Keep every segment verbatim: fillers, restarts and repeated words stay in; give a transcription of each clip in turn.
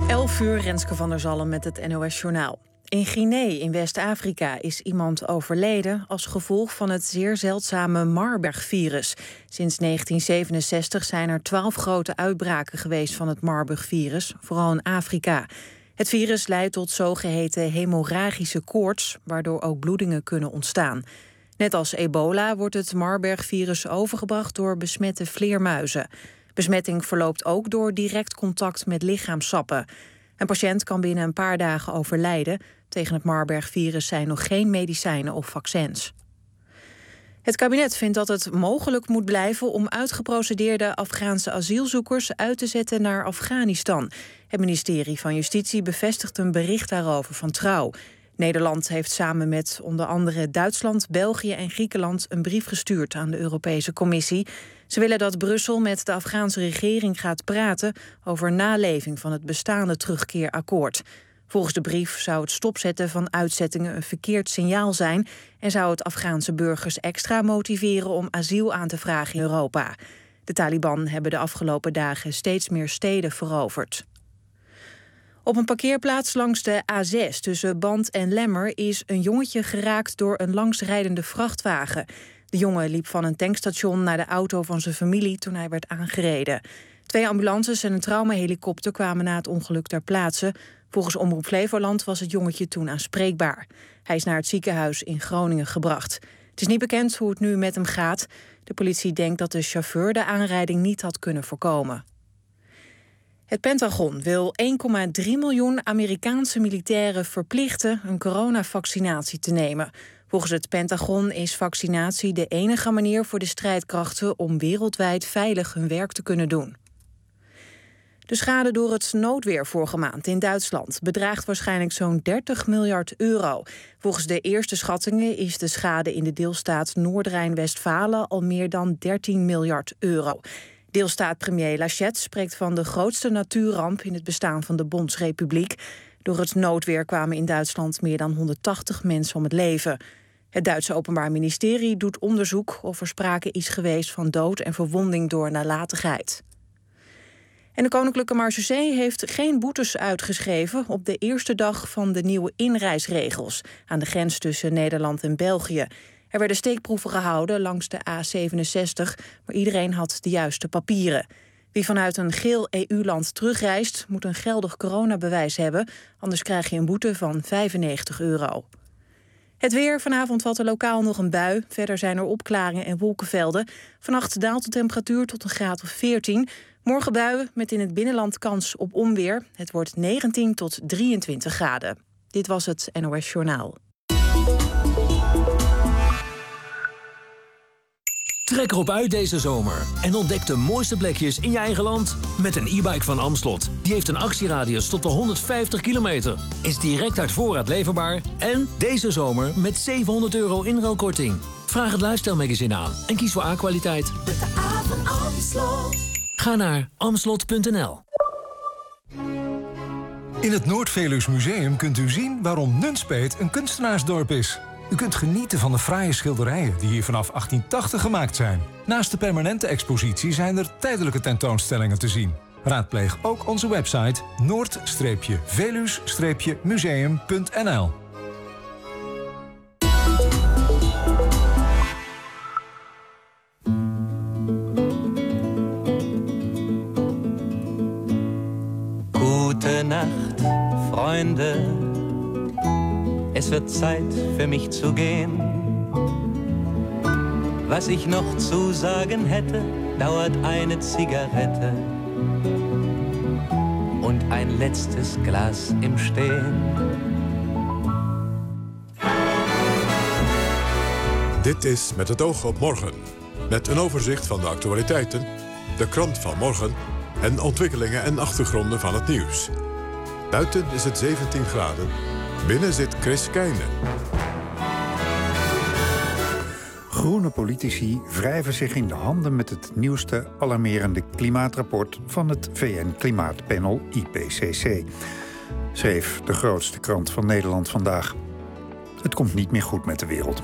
elf uur, Renske van der Zalm met het N O S-journaal. In Guinea in West-Afrika is iemand overleden als gevolg van het zeer zeldzame Marburg-virus. Sinds negentien zevenenzestig zijn er twaalf grote uitbraken geweest van het Marburg-virus, vooral in Afrika. Het virus leidt tot zogeheten hemorragische koorts, waardoor ook bloedingen kunnen ontstaan. Net als ebola wordt het Marburg-virus overgebracht door besmette vleermuizen. Besmetting verloopt ook door direct contact met lichaamssappen. Een patiënt kan binnen een paar dagen overlijden. Tegen het Marburg-virus zijn nog geen medicijnen of vaccins. Het kabinet vindt dat het mogelijk moet blijven om uitgeprocedeerde Afghaanse asielzoekers uit te zetten naar Afghanistan. Het ministerie van Justitie bevestigt een bericht daarover van Trouw. Nederland heeft samen met onder andere Duitsland, België en Griekenland een brief gestuurd aan de Europese Commissie. Ze willen dat Brussel met de Afghaanse regering gaat praten over naleving van het bestaande terugkeerakkoord. Volgens de brief zou het stopzetten van uitzettingen een verkeerd signaal zijn en zou het Afghaanse burgers extra motiveren om asiel aan te vragen in Europa. De Taliban hebben de afgelopen dagen steeds meer steden veroverd. Op een parkeerplaats langs de A zes tussen Band en Lemmer is een jongetje geraakt door een langsrijdende vrachtwagen. De jongen liep van een tankstation naar de auto van zijn familie toen hij werd aangereden. Twee ambulances en een traumahelikopter kwamen na het ongeluk ter plaatse. Volgens Omroep Flevoland was het jongetje toen aanspreekbaar. Hij is naar het ziekenhuis in Groningen gebracht. Het is niet bekend hoe het nu met hem gaat. De politie denkt dat de chauffeur de aanrijding niet had kunnen voorkomen. Het Pentagon wil één komma drie miljoen Amerikaanse militairen verplichten een coronavaccinatie te nemen. Volgens het Pentagon is vaccinatie de enige manier voor de strijdkrachten om wereldwijd veilig hun werk te kunnen doen. De schade door het noodweer vorige maand in Duitsland bedraagt waarschijnlijk zo'n dertig miljard euro. Volgens de eerste schattingen is de schade in de deelstaat Noord-Rijn-Westfalen al meer dan dertien miljard euro. Deelstaat-premier Laschet spreekt van de grootste natuurramp in het bestaan van de Bondsrepubliek. Door het noodweer kwamen in Duitsland meer dan honderdtachtig mensen om het leven. Het Duitse Openbaar Ministerie doet onderzoek of er sprake is geweest van dood en verwonding door nalatigheid. En de Koninklijke Marechaussee heeft geen boetes uitgeschreven op de eerste dag van de nieuwe inreisregels aan de grens tussen Nederland en België. Er werden steekproeven gehouden langs de A zevenenzestig, maar iedereen had de juiste papieren. Wie vanuit een geel E U-land terugreist, moet een geldig coronabewijs hebben, anders krijg je een boete van vijfennegentig euro. Het weer, vanavond valt er lokaal nog een bui. Verder zijn er opklaringen en wolkenvelden. Vannacht daalt de temperatuur tot een graad of veertien. Morgen buien met in het binnenland kans op onweer. Het wordt negentien tot drieëntwintig graden. Dit was het N O S-journaal. Trek erop uit deze zomer en ontdek de mooiste plekjes in je eigen land met een e-bike van Amslot. Die heeft een actieradius tot wel honderdvijftig kilometer, is direct uit voorraad leverbaar en deze zomer met zevenhonderd euro inruilkorting. Vraag het Lifestyle Magazine aan en kies voor A-kwaliteit. Met de A van Amslot. Ga naar amslot punt n l. In het Noord-Veluws Museum kunt u zien waarom Nunspeet een kunstenaarsdorp is. U kunt genieten van de fraaie schilderijen die hier vanaf achttien tachtig gemaakt zijn. Naast de permanente expositie zijn er tijdelijke tentoonstellingen te zien. Raadpleeg ook onze website noord veluws museum punt n l. Gute Nacht, Freunde. Es wird Zeit für mich zu gehen. Was ich noch zu sagen hätte, dauert eine Zigarette und ein letztes Glas im Stehen. Dit is Met het oog op morgen. Met een overzicht van de actualiteiten, de krant van morgen en ontwikkelingen en achtergronden van het nieuws. Buiten is het zeventien graden. Binnen zit Chris Keijne. Groene politici wrijven zich in de handen met het nieuwste alarmerende klimaatrapport van het V N-klimaatpanel I P C C. Schreef de grootste krant van Nederland vandaag. Het komt niet meer goed met de wereld.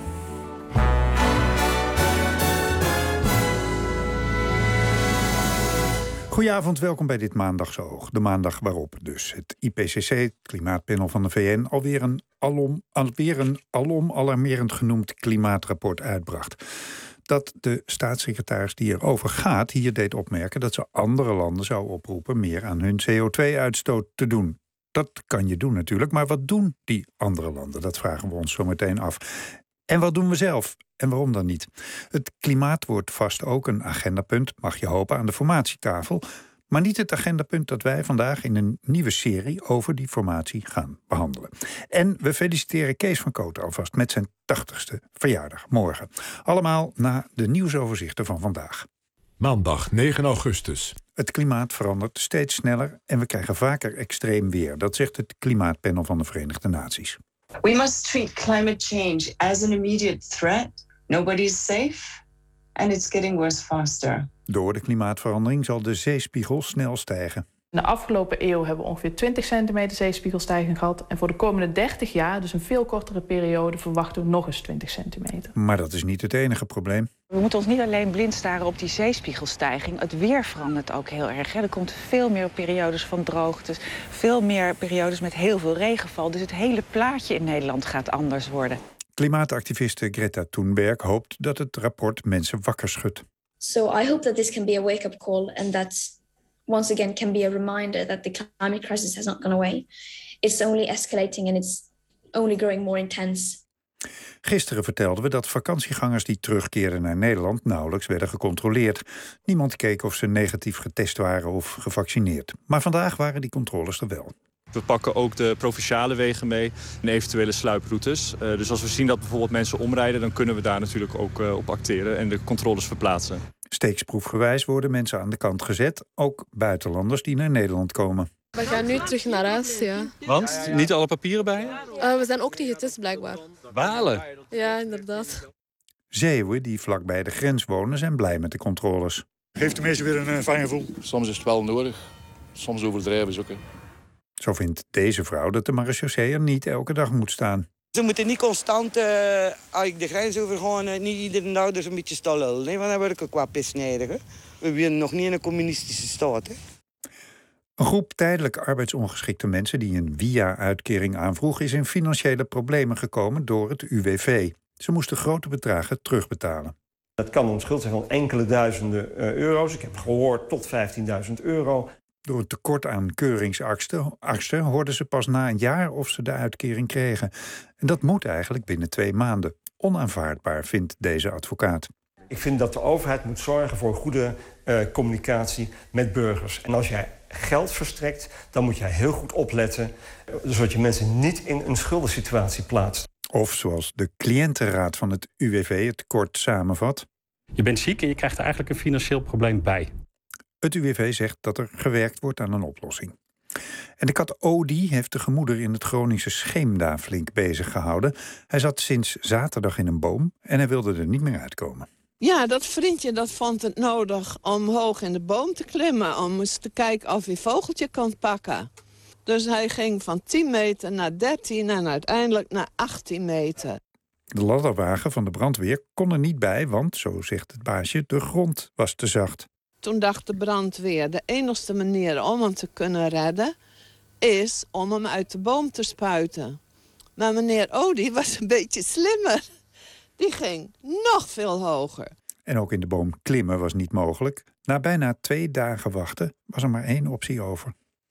Goedenavond, welkom bij dit Maandagse Oog. De maandag waarop dus het I P C C, het klimaatpanel van de V N... alweer een alom, alweer een alom alarmerend genoemd klimaatrapport uitbracht. Dat de staatssecretaris die erover gaat hier deed opmerken dat ze andere landen zou oproepen meer aan hun C O twee uitstoot te doen. Dat kan je doen natuurlijk, maar wat doen die andere landen? Dat vragen we ons zo meteen af. En wat doen we zelf? En waarom dan niet? Het klimaat wordt vast ook een agendapunt, mag je hopen, aan de formatietafel. Maar niet het agendapunt dat wij vandaag in een nieuwe serie over die formatie gaan behandelen. En we feliciteren Kees van Kooten alvast met zijn tachtigste verjaardag morgen. Allemaal na de nieuwsoverzichten van vandaag. Maandag negen augustus. Het klimaat verandert steeds sneller en we krijgen vaker extreem weer. Dat zegt het klimaatpanel van de Verenigde Naties. We must treat climate change as an immediate threat. Nobody is safe and it's getting worse faster. Door de klimaatverandering zal de zeespiegel snel stijgen. In de afgelopen eeuw hebben we ongeveer twintig centimeter zeespiegelstijging gehad. En voor de komende dertig jaar, dus een veel kortere periode, verwachten we nog eens twintig centimeter. Maar dat is niet het enige probleem. We moeten ons niet alleen blind staren op die zeespiegelstijging. Het weer verandert ook heel erg. Hè. Er komt veel meer periodes van droogtes, veel meer periodes met heel veel regenval. Dus het hele plaatje in Nederland gaat anders worden. Klimaatactiviste Greta Thunberg hoopt dat het rapport mensen wakker schudt. So I hope that this can be a wake-up call and that once again can be a reminder that the climate crisis has not gone away. It's only escalating and it's only growing more intense. Gisteren vertelden we dat vakantiegangers die terugkeerden naar Nederland nauwelijks werden gecontroleerd. Niemand keek of ze negatief getest waren of gevaccineerd. Maar vandaag waren die controles er wel. We pakken ook de provinciale wegen mee en eventuele sluiproutes. Uh, dus als we zien dat bijvoorbeeld mensen omrijden, dan kunnen we daar natuurlijk ook uh, op acteren en de controles verplaatsen. Steeksproefgewijs worden mensen aan de kant gezet, ook buitenlanders die naar Nederland komen. We gaan nu terug naar huis, ja. Want? Niet alle papieren bij je? Uh, we zijn ook niet getest, blijkbaar. Balen? Ja, inderdaad. Zeeuwen die vlakbij de grens wonen zijn blij met de controles. Geeft de mensen weer een uh, fijn gevoel. Soms is het wel nodig, soms overdrijven ze ook. Hè. Zo vindt deze vrouw dat de marechaussee er niet elke dag moet staan. Ze moeten niet constant, uh, als ik de grens over gewoon uh, niet iedere dag dus een beetje stallen. Nee, want dan word ik ook qua pisnijdig. Hè. We zijn nog niet in een communistische staat. Hè. Een groep tijdelijk arbeidsongeschikte mensen die een V I A-uitkering aanvroeg is in financiële problemen gekomen door het U W V. Ze moesten grote bedragen terugbetalen. Dat kan een schuld zijn van enkele duizenden uh, euro's. Ik heb gehoord tot vijftienduizend euro. Door het tekort aan keuringsartsen hoorden ze pas na een jaar of ze de uitkering kregen. En dat moet eigenlijk binnen twee maanden. Onaanvaardbaar, vindt deze advocaat. Ik vind dat de overheid moet zorgen voor goede uh, communicatie met burgers. En als jij geld verstrekt, dan moet jij heel goed opletten, zodat je mensen niet in een schuldensituatie plaatst. Of zoals de cliëntenraad van het U W V het kort samenvat. Je bent ziek en je krijgt er eigenlijk een financieel probleem bij. Het U W V zegt dat er gewerkt wordt aan een oplossing. En de kat Odi heeft de gemoeder in het Groningse Scheemda flink bezig gehouden. Hij zat sinds zaterdag in een boom en hij wilde er niet meer uitkomen. Ja, dat vriendje dat vond het nodig om hoog in de boom te klimmen, om eens te kijken of hij vogeltje kan pakken. Dus hij ging van tien meter naar dertien en uiteindelijk naar achttien meter. De ladderwagen van de brandweer kon er niet bij, want, zo zegt het baasje, de grond was te zacht. Toen dacht de brandweer, de enigste manier om hem te kunnen redden is om hem uit de boom te spuiten. Maar meneer Odi was een beetje slimmer. Die ging nog veel hoger. En ook in de boom klimmen was niet mogelijk. Na bijna twee dagen wachten was er maar één optie over.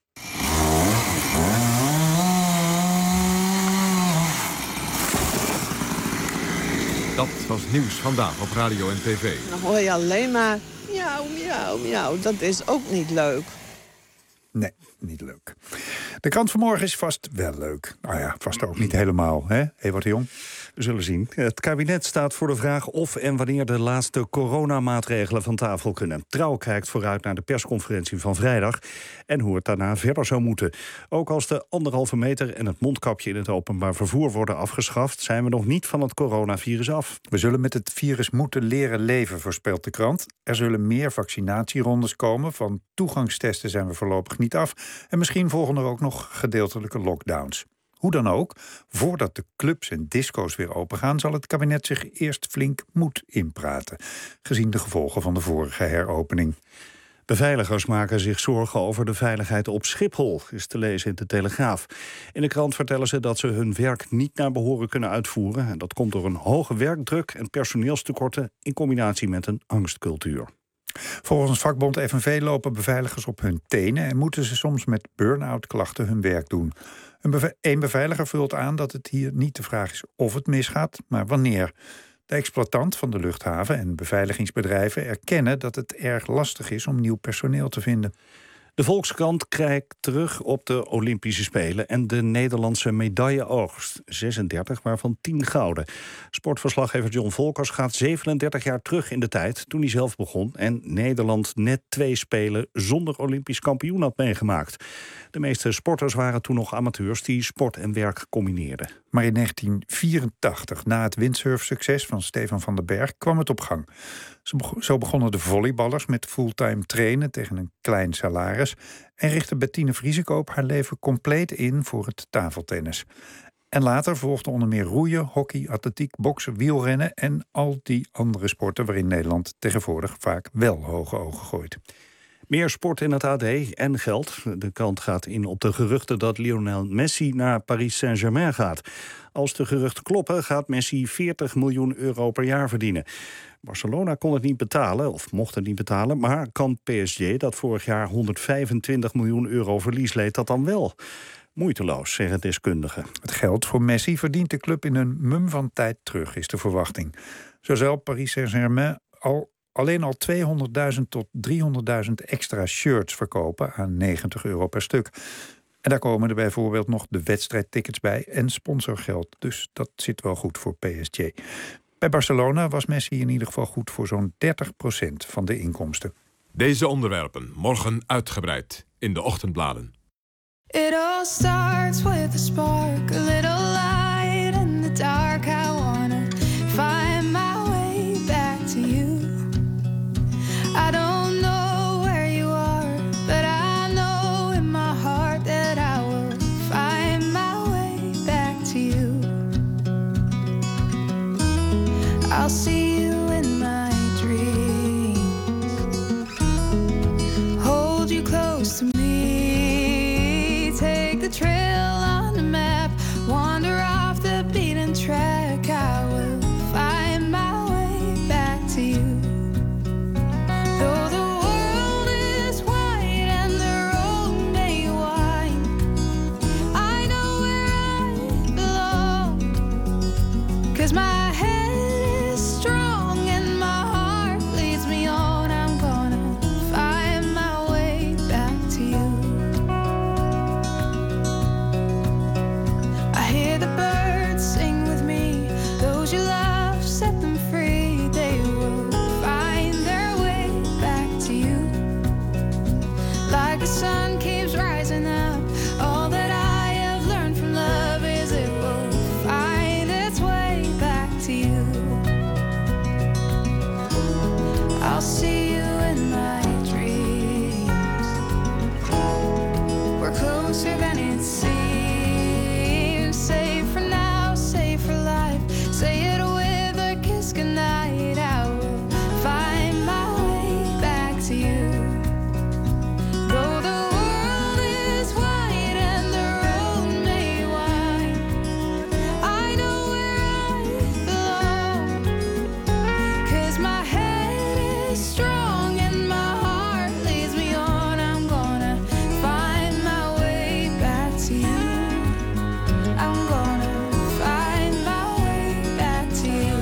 Dat was Nieuws Vandaag op radio en tv. Dan hoor je alleen maar miauw, miauw, miauw. Dat is ook niet leuk. Nee, niet leuk. De krant vanmorgen is vast wel leuk. Nou ja, vast ook niet helemaal, hè, Ewart de Jong? We zullen zien. Het kabinet staat voor de vraag of en wanneer de laatste coronamaatregelen van tafel kunnen. Trouw kijkt vooruit naar de persconferentie van vrijdag en hoe het daarna verder zou moeten. Ook als de anderhalve meter en het mondkapje in het openbaar vervoer worden afgeschaft, zijn we nog niet van het coronavirus af. We zullen met het virus moeten leren leven, voorspelt de krant. Er zullen meer vaccinatierondes komen. Van toegangstesten zijn we voorlopig niet af. En misschien volgen er ook nog gedeeltelijke lockdowns. Hoe dan ook, voordat de clubs en disco's weer opengaan, zal het kabinet zich eerst flink moed inpraten, gezien de gevolgen van de vorige heropening. Beveiligers maken zich zorgen over de veiligheid op Schiphol, is te lezen in de Telegraaf. In de krant vertellen ze dat ze hun werk niet naar behoren kunnen uitvoeren. En dat komt door een hoge werkdruk en personeelstekorten in combinatie met een angstcultuur. Volgens vakbond F N V lopen beveiligers op hun tenen en moeten ze soms met burn-out klachten hun werk doen. Een, beve- een beveiliger vult aan dat het hier niet de vraag is of het misgaat, maar wanneer. De exploitant van de luchthaven en beveiligingsbedrijven erkennen dat het erg lastig is om nieuw personeel te vinden. De Volkskrant kijkt terug op de Olympische Spelen en de Nederlandse medailleoogst. zesendertig, waarvan tien gouden. Sportverslaggever John Volkers gaat zevenendertig jaar terug in de tijd, toen hij zelf begon en Nederland net twee Spelen zonder Olympisch kampioen had meegemaakt. De meeste sporters waren toen nog amateurs die sport en werk combineerden. Maar in negentien vierentachtig, na het windsurfsucces van Stefan van den Berg, kwam het op gang. Zo begonnen de volleyballers met fulltime trainen tegen een klein salaris en richtte Bettine Vriesekoop haar leven compleet in voor het tafeltennis. En later volgden onder meer roeien, hockey, atletiek, boksen, wielrennen en al die andere sporten waarin Nederland tegenwoordig vaak wel hoge ogen gooit. Meer sport in het A D en geld. De krant gaat in op de geruchten dat Lionel Messi naar Paris Saint-Germain gaat. Als de geruchten kloppen, gaat Messi veertig miljoen euro per jaar verdienen. Barcelona kon het niet betalen, of mocht het niet betalen, maar kan P S G, dat vorig jaar honderdvijfentwintig miljoen euro verlies leed, dat dan wel? Moeiteloos, zeggen deskundigen. Het geld voor Messi verdient de club in een mum van tijd terug, is de verwachting. Zo zal Paris Saint-Germain al alleen al tweehonderdduizend tot driehonderdduizend extra shirts verkopen aan negentig euro per stuk. En daar komen er bijvoorbeeld nog de wedstrijdtickets bij en sponsorgeld. Dus dat zit wel goed voor P S G. Bij Barcelona was Messi in ieder geval goed voor zo'n dertig procent van de inkomsten. Deze onderwerpen morgen uitgebreid in de ochtendbladen. It all starts with a spark, a little light in the dark. I wanna find my way back to you. I don't know where you are, but I know in my heart that I will find my way back to you. I'll see you in my dreams, hold you close to me, take the trail on the map, wander off the beaten track. I will find my way back to you. Though the world is wide and the road may wind, I know where I belong, 'cause my head is strong and my heart leads me on. I'm gonna find my way back to you. I hear the birds sing with me, those you love, set them free. They will find their way back to you. Like the sun keeps rising up, all that I have learned from love is it will find its way back to you. I'll see you in my dreams, we're closer than it seems. Safe for now, safe for life, say it with a kiss goodnight. I will find my way back to you. Though the world is wide and the road may wind, I know where I belong, 'cause my head is strong and my heart leads me on. I'm gonna find my way back to you. I'm gonna find my way back to you.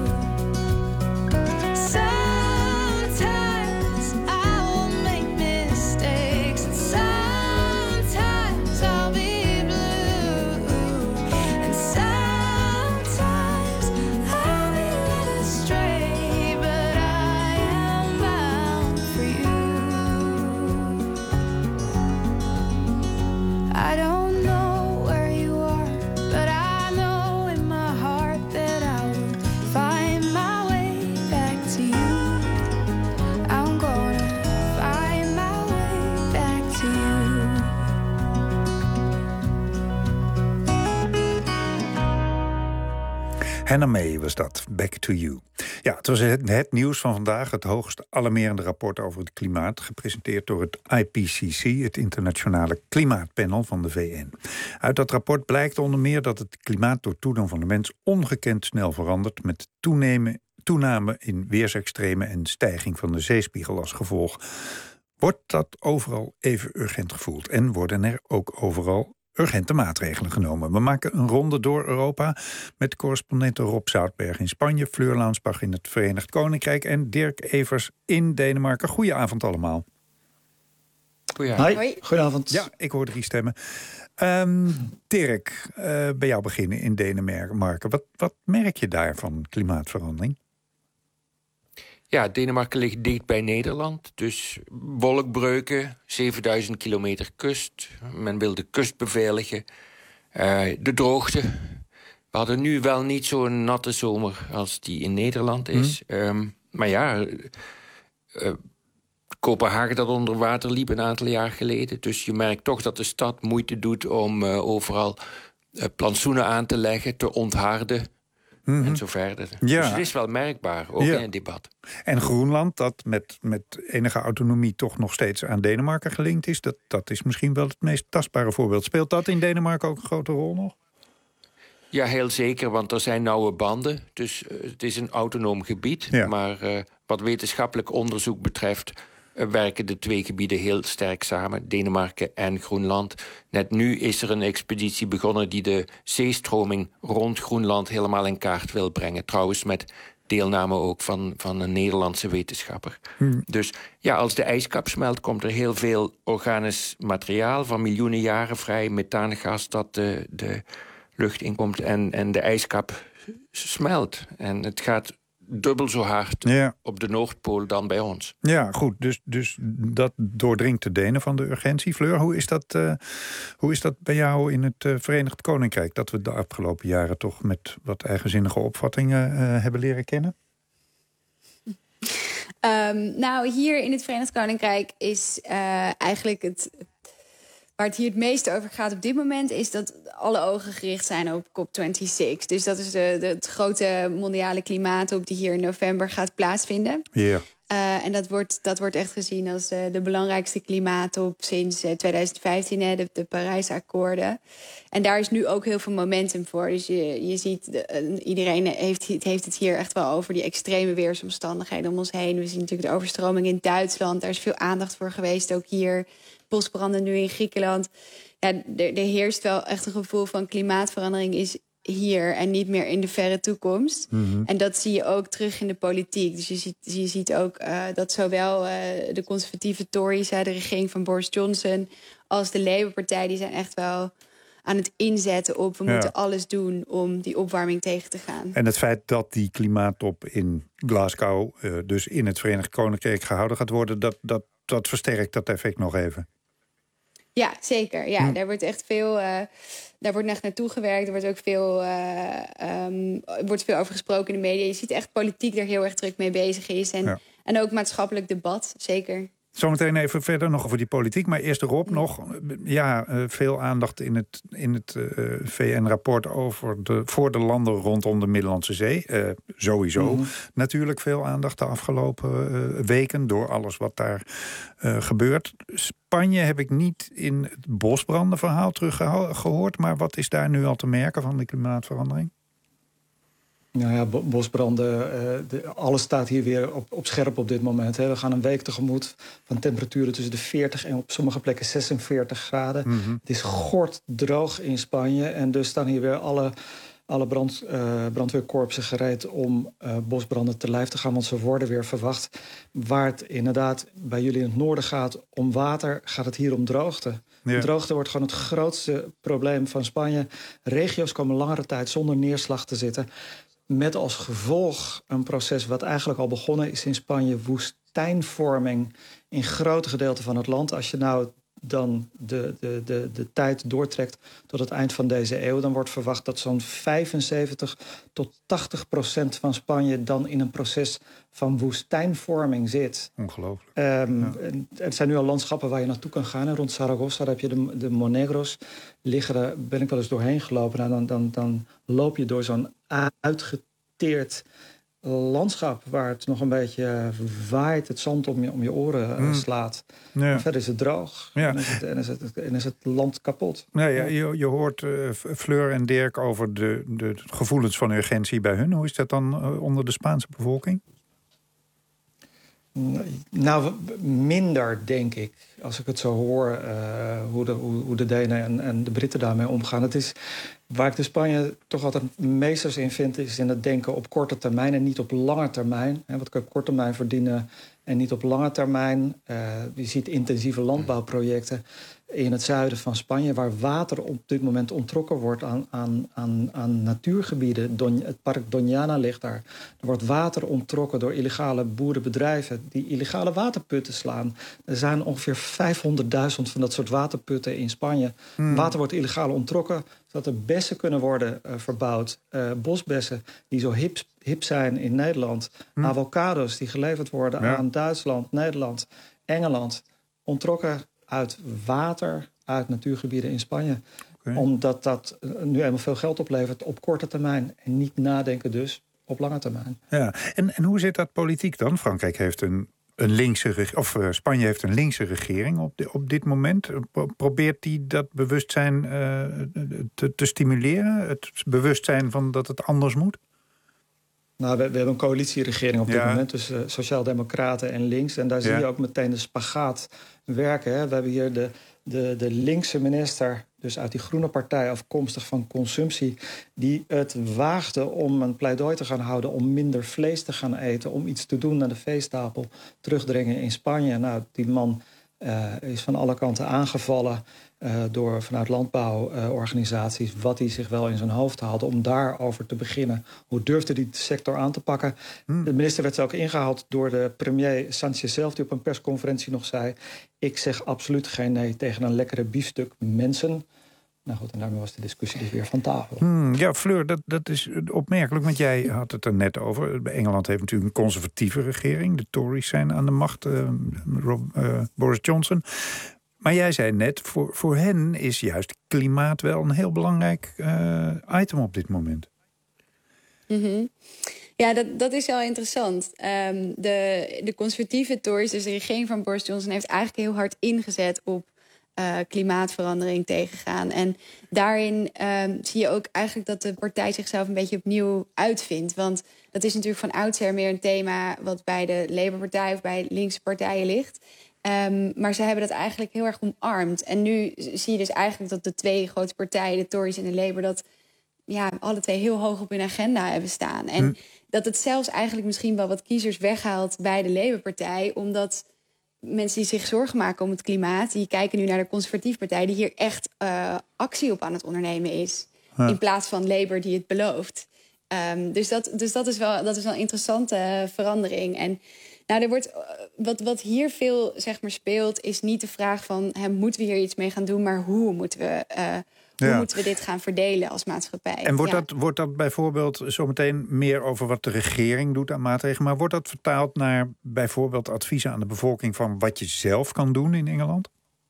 Sometimes I will make mistakes, and sometimes I'll be blue, and sometimes I'll be led astray, but I am bound for you. I don't know where you are, but I know in my heart that I will find my way back to you. I'm gonna find my way back to you. Hannah May was dat, Back to You. Ja, het was het, het nieuws van vandaag. Het hoogst alarmerende rapport over het klimaat. Gepresenteerd door het I P C C, het internationale klimaatpanel van de V N. Uit dat rapport blijkt onder meer dat het klimaat door toedoen van de mens ongekend snel verandert. Met toenemen, toename in weersextremen en stijging van de zeespiegel als gevolg. Wordt dat overal even urgent gevoeld? En worden er ook overal urgente maatregelen genomen? We maken een ronde door Europa met correspondent Rob Zoutberg in Spanje, Fleur Launsbach in het Verenigd Koninkrijk en Dirk Evers in Denemarken. Goedenavond allemaal. Goedenavond. Hoi. Goedenavond. Ja, ik hoor drie stemmen. Um, Dirk, uh, bij jou beginnen in Denemarken. Wat, wat merk je daar van klimaatverandering? Ja, Denemarken ligt dicht bij Nederland. Dus wolkbreuken, zevenduizend kilometer kust. Men wil de kust beveiligen. Uh, de droogte. We hadden nu wel niet zo'n natte zomer als die in Nederland is. Hmm. Um, maar ja, uh, Kopenhagen dat onder water liep een aantal jaar geleden. Dus je merkt toch dat de stad moeite doet om uh, overal uh, plantsoenen aan te leggen, te ontharden. Mm-hmm. En zo verder. Ja. Dus het is wel merkbaar, ook ja. in het debat. En Groenland, dat met, met enige autonomie toch nog steeds aan Denemarken gelinkt is, dat, dat is misschien wel het meest tastbare voorbeeld. Speelt dat in Denemarken ook een grote rol nog? Ja, heel zeker, want er zijn nauwe banden. Dus uh, het is een autonoom gebied. Ja. Maar uh, wat wetenschappelijk onderzoek betreft uh, werken de twee gebieden heel sterk samen, Denemarken en Groenland. Net nu is er een expeditie begonnen die de zeestroming rond Groenland helemaal in kaart wil brengen. Trouwens met deelname ook van, van een Nederlandse wetenschapper. Hmm. Dus ja, als de ijskap smelt, komt er heel veel organisch materiaal van miljoenen jaren vrij, methaangas dat de, de lucht inkomt en, en de ijskap smelt. En het gaat dubbel zo hard ja. op de Noordpool dan bij ons. Ja, goed. Dus, dus dat doordringt de Denen van de urgentie. Fleur, hoe is dat, uh, hoe is dat bij jou in het uh, Verenigd Koninkrijk? Dat we de afgelopen jaren toch met wat eigenzinnige opvattingen uh, hebben leren kennen? Um, nou, hier in het Verenigd Koninkrijk is uh, eigenlijk het... Waar het hier het meeste over gaat op dit moment is dat alle ogen gericht zijn op COP zesentwintig. Dus dat is de, de, het grote mondiale klimaatop die hier in november gaat plaatsvinden. Ja. Yeah. Uh, en dat wordt, dat wordt echt gezien als de, de belangrijkste klimaatop sinds uh, twintig vijftien, hè, de, de Parijsakkoorden. En daar is nu ook heel veel momentum voor. Dus je, je ziet, de, uh, iedereen heeft, heeft het hier echt wel over die extreme weersomstandigheden om ons heen. We zien natuurlijk de overstroming in Duitsland. Daar is veel aandacht voor geweest, ook hier. Bosbranden nu in Griekenland. Ja, er, er heerst wel echt een gevoel van klimaatverandering is hier en niet meer in de verre toekomst. Mm-hmm. En dat zie je ook terug in de politiek. Dus je ziet, je ziet ook uh, dat zowel uh, de conservatieve Tories, de regering van Boris Johnson, als de Labour-partij, die zijn echt wel aan het inzetten op we ja. moeten alles doen om die opwarming tegen te gaan. En het feit dat die klimaattop in Glasgow, uh, dus in het Verenigd Koninkrijk gehouden gaat worden, dat, dat, dat versterkt dat effect nog even. Ja, zeker. Ja, hm. Daar wordt echt veel, uh, daar wordt echt naartoe gewerkt. Er wordt ook veel, uh, um, er wordt veel over gesproken in de media. Je ziet echt politiek er heel erg druk mee bezig is. En, ja. en ook maatschappelijk debat, zeker. Zometeen even verder nog over die politiek. Maar eerst erop nog ja, uh, veel aandacht in het, in het uh, V N-rapport over de, voor de landen rondom de Middellandse Zee. Uh, sowieso mm-hmm. natuurlijk veel aandacht de afgelopen uh, weken door alles wat daar uh, gebeurt. Spanje heb ik niet in het bosbrandenverhaal teruggehoord. Maar wat is daar nu al te merken van de klimaatverandering? Nou ja, bosbranden, uh, de, alles staat hier weer op, op scherp op dit moment. Hè. We gaan een week tegemoet van temperaturen tussen de veertig en op sommige plekken zesenveertig graden. Mm-hmm. Het is gorddroog in Spanje en dus staan hier weer alle, alle brand, uh, brandweerkorpsen gereed om uh, bosbranden te lijf te gaan, want ze worden weer verwacht. Waar het inderdaad bij jullie in het noorden gaat om water, gaat het hier om droogte. Ja. Droogte wordt gewoon het grootste probleem van Spanje. Regio's komen langere tijd zonder neerslag te zitten. Met als gevolg een proces wat eigenlijk al begonnen is in Spanje, woestijnvorming in grote gedeelten van het land. Als je nou dan de, de, de, de tijd doortrekt tot het eind van deze eeuw, dan wordt verwacht dat zo'n vijfenzeventig tot tachtig procent van Spanje dan in een proces van woestijnvorming zit. Ongelooflijk. Um, ja. Het zijn nu al landschappen waar je naartoe kan gaan. En rond Zaragoza daar heb je de, de Monegros. Liggen, daar ben ik wel eens doorheen gelopen. Nou, dan, dan, dan loop je door zo'n uitgeteerd landschap waar het nog een beetje waait, het zand om je, om je oren uh, slaat. Ja. En verder is het droog ja. en, is het, en, is het, en is het land kapot. Ja, ja, je, je hoort uh, Fleur en Dirk over de, de gevoelens van urgentie bij hun. Hoe is dat dan uh, onder de Spaanse bevolking? Nou, minder, denk ik. Als ik het zo hoor, uh, hoe, de, hoe, hoe de Denen en, en de Britten daarmee omgaan. Het is, waar ik de Spanje toch altijd meesters in vind, is in het denken op korte termijn en niet op lange termijn. Hè, wat kan ik op korte termijn verdienen en niet op lange termijn. Uh, je ziet intensieve landbouwprojecten in het zuiden van Spanje, waar water op dit moment onttrokken wordt aan, aan, aan, aan natuurgebieden. Don, het park Doñana ligt daar. Er wordt water onttrokken door illegale boerenbedrijven die illegale waterputten slaan. Er zijn ongeveer vijfhonderdduizend van dat soort waterputten in Spanje. Hmm. Water wordt illegaal onttrokken, zodat er bessen kunnen worden uh, verbouwd. Uh, bosbessen die zo hip, hip zijn in Nederland. Hmm. Avocados die geleverd worden ja. aan Duitsland, Nederland, Engeland. Onttrokken uit water, uit natuurgebieden in Spanje. Okay. Omdat dat nu eenmaal veel geld oplevert op korte termijn. En niet nadenken dus op lange termijn. Ja. En, en hoe zit dat politiek dan? Frankrijk heeft een, een linkse... of uh, Spanje heeft een linkse regering op, de, op dit moment. Probeert die dat bewustzijn uh, te, te stimuleren? Het bewustzijn van dat het anders moet? Nou, we, we hebben een coalitieregering op dit ja. moment. Dus uh, Sociaaldemocraten en links. En daar ja. zie je ook meteen de spagaat werken. Hè. We hebben hier de, de, de linkse minister, dus uit die groene partij afkomstig van consumptie, die het waagde om een pleidooi te gaan houden om minder vlees te gaan eten, om iets te doen aan de veestapel, terugdringen in Spanje. Nou, die man uh, is van alle kanten aangevallen uh, door vanuit landbouworganisaties, uh, wat hij zich wel in zijn hoofd had om daarover te beginnen. Hoe durfde hij de sector aan te pakken? Hmm. De minister werd ook ingehaald door de premier Sanchez zelf, die op een persconferentie nog zei: ik zeg absoluut geen nee tegen een lekkere biefstuk mensen. Nou goed, en daarmee was de discussie dus weer van tafel. Hmm, ja, Fleur, dat, dat is opmerkelijk, want jij had het er net over. Engeland heeft natuurlijk een conservatieve regering. De Tories zijn aan de macht, uh, Rob, uh, Boris Johnson. Maar jij zei net, voor, voor hen is juist klimaat wel een heel belangrijk uh, item op dit moment. Mm-hmm. Ja, dat, dat is wel interessant. Um, de, de conservatieve Tories, dus de regering van Boris Johnson, heeft eigenlijk heel hard ingezet op Uh, klimaatverandering tegengaan. En daarin um, zie je ook eigenlijk dat de partij zichzelf een beetje opnieuw uitvindt. Want dat is natuurlijk van oudsher meer een thema wat bij de Labour-partij of bij linkse partijen ligt. Um, maar ze hebben dat eigenlijk heel erg omarmd. En nu zie je dus eigenlijk dat de twee grote partijen, de Tories en de Labour, dat ja, alle twee heel hoog op hun agenda hebben staan. En hm. dat het zelfs eigenlijk misschien wel wat kiezers weghaalt bij de Labour-partij, omdat mensen die zich zorgen maken om het klimaat, die kijken nu naar de conservatieve partij, die hier echt uh, actie op aan het ondernemen is. Ja. In plaats van Labour die het belooft. Um, dus dat, dus dat, is wel, dat is wel een interessante verandering. En nou, er wordt, uh, wat, wat hier veel zeg maar, speelt, is niet de vraag van hè, moeten we hier iets mee gaan doen, maar hoe moeten we, uh, hoe ja. moeten we dit gaan verdelen als maatschappij. En wordt, ja. dat, wordt dat bijvoorbeeld zometeen meer over wat de regering doet aan maatregelen, maar wordt dat vertaald naar bijvoorbeeld adviezen aan de bevolking van wat je zelf kan doen in Engeland?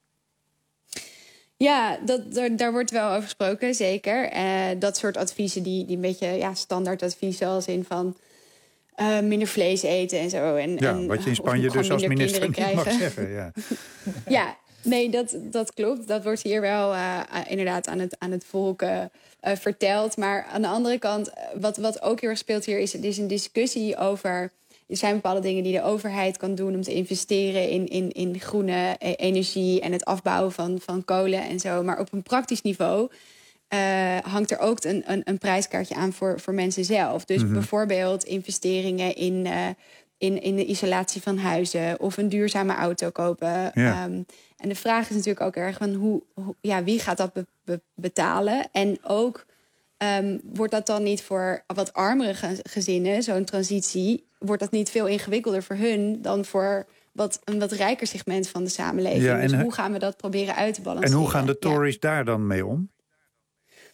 Ja, dat, daar, daar wordt wel over gesproken, zeker. Uh, dat soort adviezen, die, die een beetje ja, standaard adviezen als in van Uh, minder vlees eten en zo. En, ja, en, wat je in Spanje dus als minister niet mag zeggen. Ja, ja nee, dat, dat klopt. Dat wordt hier wel uh, inderdaad aan het, aan het volk uh, uh, verteld. Maar aan de andere kant, wat, wat ook heel erg speelt hier, is, is een discussie over. Er zijn bepaalde dingen die de overheid kan doen om te investeren in, in, in groene energie en het afbouwen van, van kolen en zo. Maar op een praktisch niveau Uh, hangt er ook een, een, een prijskaartje aan voor, voor mensen zelf. Dus mm-hmm. bijvoorbeeld investeringen in, uh, in, in de isolatie van huizen of een duurzame auto kopen. Ja. Um, en de vraag is natuurlijk ook erg van hoe, hoe, ja, wie gaat dat be, be, betalen? En ook um, wordt dat dan niet voor wat armere gezinnen, zo'n transitie, wordt dat niet veel ingewikkelder voor hun dan voor wat, een wat rijker segment van de samenleving? Ja, en dus hoe gaan we dat proberen uit te balanceren? En hoe gaan de Tories ja. daar dan mee om?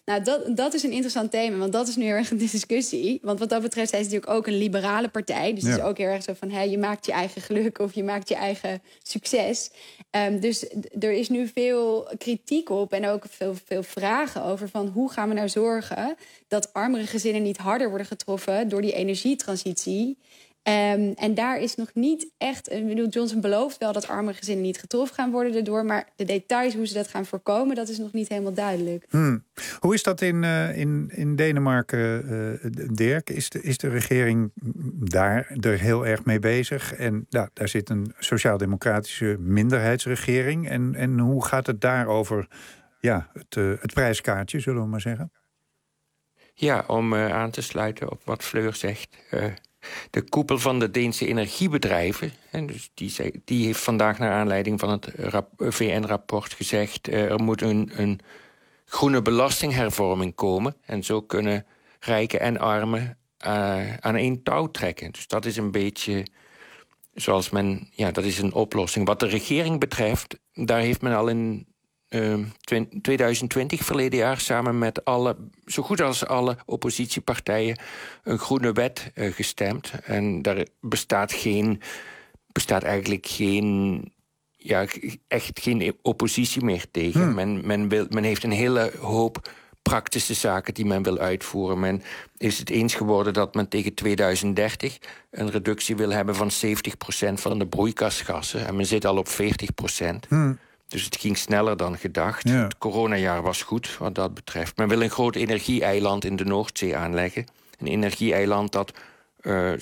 Nou, dat, dat is een interessant thema, want dat is nu heel erg een discussie. Want wat dat betreft zijn ze natuurlijk ook een liberale partij. Dus ja. Het is ook heel erg zo van, hè, je maakt je eigen geluk of je maakt je eigen succes. Um, dus d- er is nu veel kritiek op en ook veel, veel vragen over van hoe gaan we nou zorgen dat armere gezinnen niet harder worden getroffen door die energietransitie. Um, en daar is nog niet echt... Ik bedoel, Johnson belooft wel dat arme gezinnen niet getroffen gaan worden daardoor, maar de details hoe ze dat gaan voorkomen, dat is nog niet helemaal duidelijk. Hmm. Hoe is dat in, uh, in, in Denemarken, uh, Dirk? Is de, is de regering daar er heel erg mee bezig? En nou, daar zit een sociaal-democratische minderheidsregering. En, en hoe gaat het daar over ja, het, uh, het prijskaartje, zullen we maar zeggen? Ja, om uh, aan te sluiten op wat Fleur zegt. Uh, de koepel van de Deense energiebedrijven, hè, dus die, die heeft vandaag naar aanleiding van het rap, V N-rapport gezegd, uh, er moet een, een groene belastinghervorming komen. En zo kunnen rijken en armen uh, aan één touw trekken. Dus dat is een beetje zoals men, ja, dat is een oplossing. Wat de regering betreft, daar heeft men al in Uh, twintig twintig, verleden jaar, samen met alle, zo goed als alle oppositiepartijen, een groene wet uh, gestemd. En daar bestaat geen, bestaat eigenlijk geen, ja, echt geen oppositie meer tegen. Hmm. Men, men, wil, men heeft een hele hoop praktische zaken die men wil uitvoeren. Men is het eens geworden dat men tegen tweeduizend dertig een reductie wil hebben van zeventig procent van de broeikasgassen. En men zit al op veertig procent. Hmm. Dus het ging sneller dan gedacht. Ja. Het coronajaar was goed wat dat betreft. Men wil een groot energie-eiland in de Noordzee aanleggen. Een energie-eiland dat uh,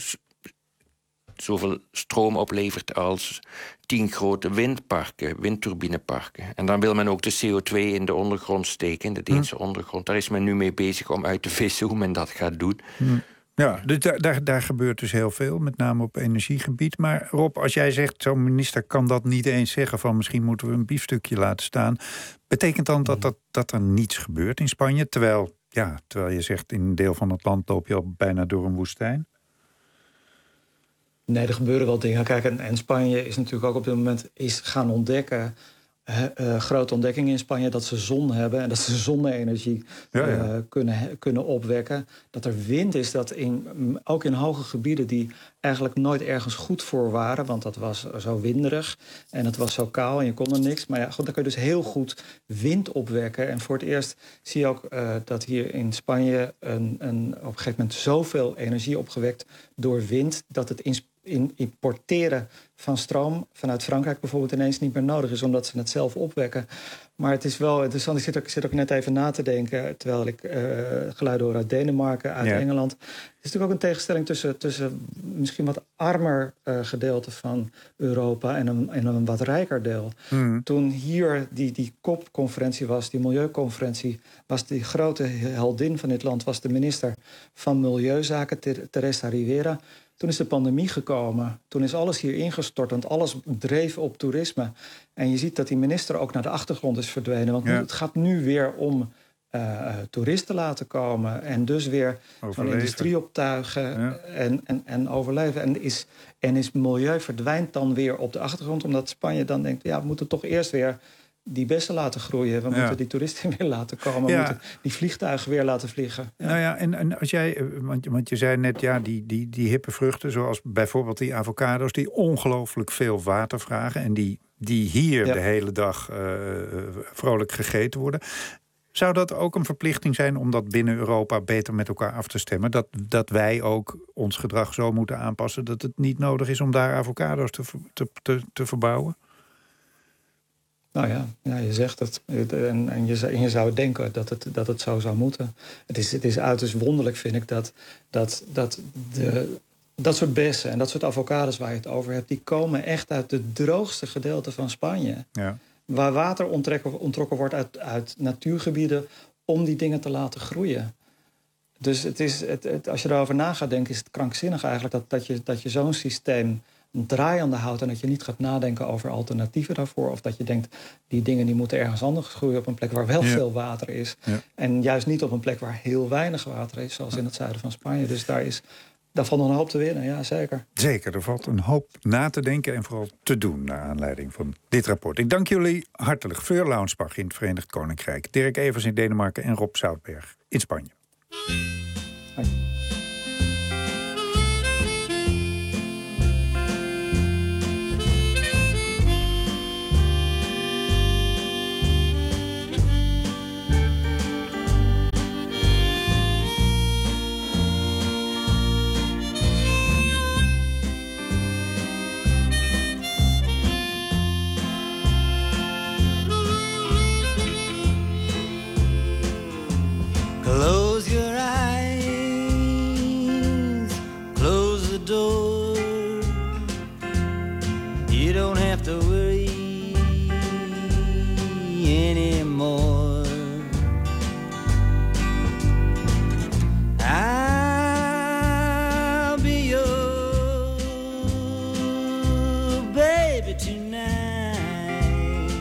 zoveel stroom oplevert als tien grote windparken, windturbineparken. En dan wil men ook de C O twee in de ondergrond steken, in de Deense hm. ondergrond. Daar is men nu mee bezig om uit te vissen hoe men dat gaat doen. Hm. Ja, dus daar, daar, daar gebeurt dus heel veel, met name op energiegebied. Maar Rob, als jij zegt, zo'n minister kan dat niet eens zeggen van misschien moeten we een biefstukje laten staan. Betekent dan dat, dat, dat er niets gebeurt in Spanje? Terwijl, ja, terwijl je zegt, in een deel van het land loop je al bijna door een woestijn. Nee, er gebeuren wel dingen. Kijk, en, en Spanje is natuurlijk ook op dit moment is gaan ontdekken, Uh, uh, grote ontdekking in Spanje, dat ze zon hebben en dat ze zonne-energie ja, ja. Uh, kunnen, kunnen opwekken. Dat er wind is, dat in, ook in hoge gebieden die eigenlijk nooit ergens goed voor waren, want dat was zo winderig en het was zo kaal en je kon er niks. Maar ja, goed, dan kun je dus heel goed wind opwekken. En voor het eerst zie je ook uh, dat hier in Spanje een, een, op een gegeven moment zoveel energie opgewekt door wind, dat het in In importeren van stroom vanuit Frankrijk bijvoorbeeld ineens niet meer nodig is, omdat ze het zelf opwekken. Maar het is wel interessant, ik zit ook, ik zit ook net even na te denken, terwijl ik uh, geluiden hoor uit Denemarken, uit ja. Engeland. Het is natuurlijk ook een tegenstelling tussen, tussen misschien wat armer uh, gedeelte van Europa en een, en een wat rijker deel. Mm. Toen hier die, die C O P-conferentie was, die milieuconferentie, was die grote heldin van dit land, was de minister van Milieuzaken, Teresa Rivera. Toen is de pandemie gekomen. Toen is alles hier ingestort, want alles dreef op toerisme. En je ziet dat die minister ook naar de achtergrond is verdwenen. Want ja. het gaat nu weer om uh, toeristen laten komen. En dus weer overleven. Van industrie optuigen ja. en, en, en overleven. En is, en is milieu verdwijnt dan weer op de achtergrond. Omdat Spanje dan denkt, ja, we moeten toch eerst weer die bessen laten groeien. We ja. moeten die toeristen weer laten komen. We ja. moeten die vliegtuigen weer laten vliegen. Ja. Nou ja, en, en als jij, want, want je zei net, ja, die, die, die hippe vruchten, zoals bijvoorbeeld die avocado's, die ongelooflijk veel water vragen en die, die hier ja. de hele dag uh, vrolijk gegeten worden. Zou dat ook een verplichting zijn om dat binnen Europa beter met elkaar af te stemmen? Dat, dat wij ook ons gedrag zo moeten aanpassen dat het niet nodig is om daar avocado's te, te, te, te verbouwen? Nou ja, ja, je zegt het. En, en, je, en je zou denken dat het, dat het zo zou moeten. Het is, het is uiterst wonderlijk, vind ik, dat, dat, dat, de, dat soort bessen en dat soort avocados waar je het over hebt, die komen echt uit het droogste gedeelte van Spanje. Ja. Waar water ontrokken, ontrokken wordt uit, uit natuurgebieden om die dingen te laten groeien. Dus het is, het, het, als je erover na gaat denken, is het krankzinnig eigenlijk dat, dat je, dat je zo'n systeem draaiende houdt en dat je niet gaat nadenken over alternatieven daarvoor. Of dat je denkt, die dingen die moeten ergens anders groeien op een plek waar wel ja. veel water is. Ja. En juist niet op een plek waar heel weinig water is, zoals in het zuiden van Spanje. Dus daar is, daar valt nog een hoop te winnen, ja, zeker. Zeker, er valt een hoop na te denken en vooral te doen... naar aanleiding van dit rapport. Ik dank jullie hartelijk. Fleur Launsbach in het Verenigd Koninkrijk... Dirk Evers in Denemarken en Rob Zoutberg in Spanje. Hoi. Close your eyes, close the door. You don't have to worry anymore. I'll be your baby tonight.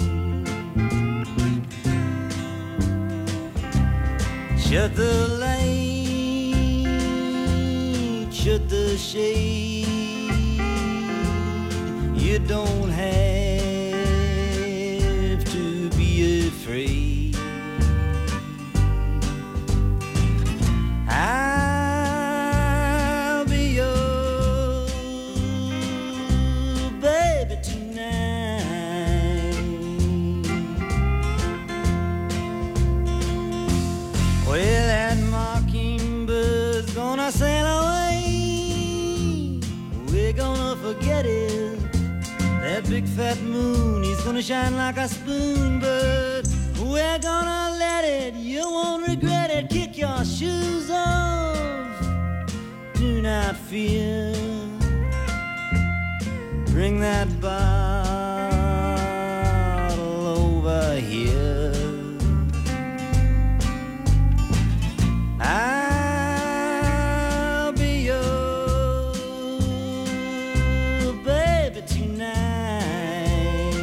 Shut the light, shut the shade. You don't have to be afraid. I'll be your baby tonight. Well, that mockingbird's gonna sail away. We're gonna forget it. That big fat moon is gonna shine like a spoon, but we're gonna let it. You won't regret it. Kick your shoes off. Do not fear. Bring that bottle over here. I'll be your baby tonight.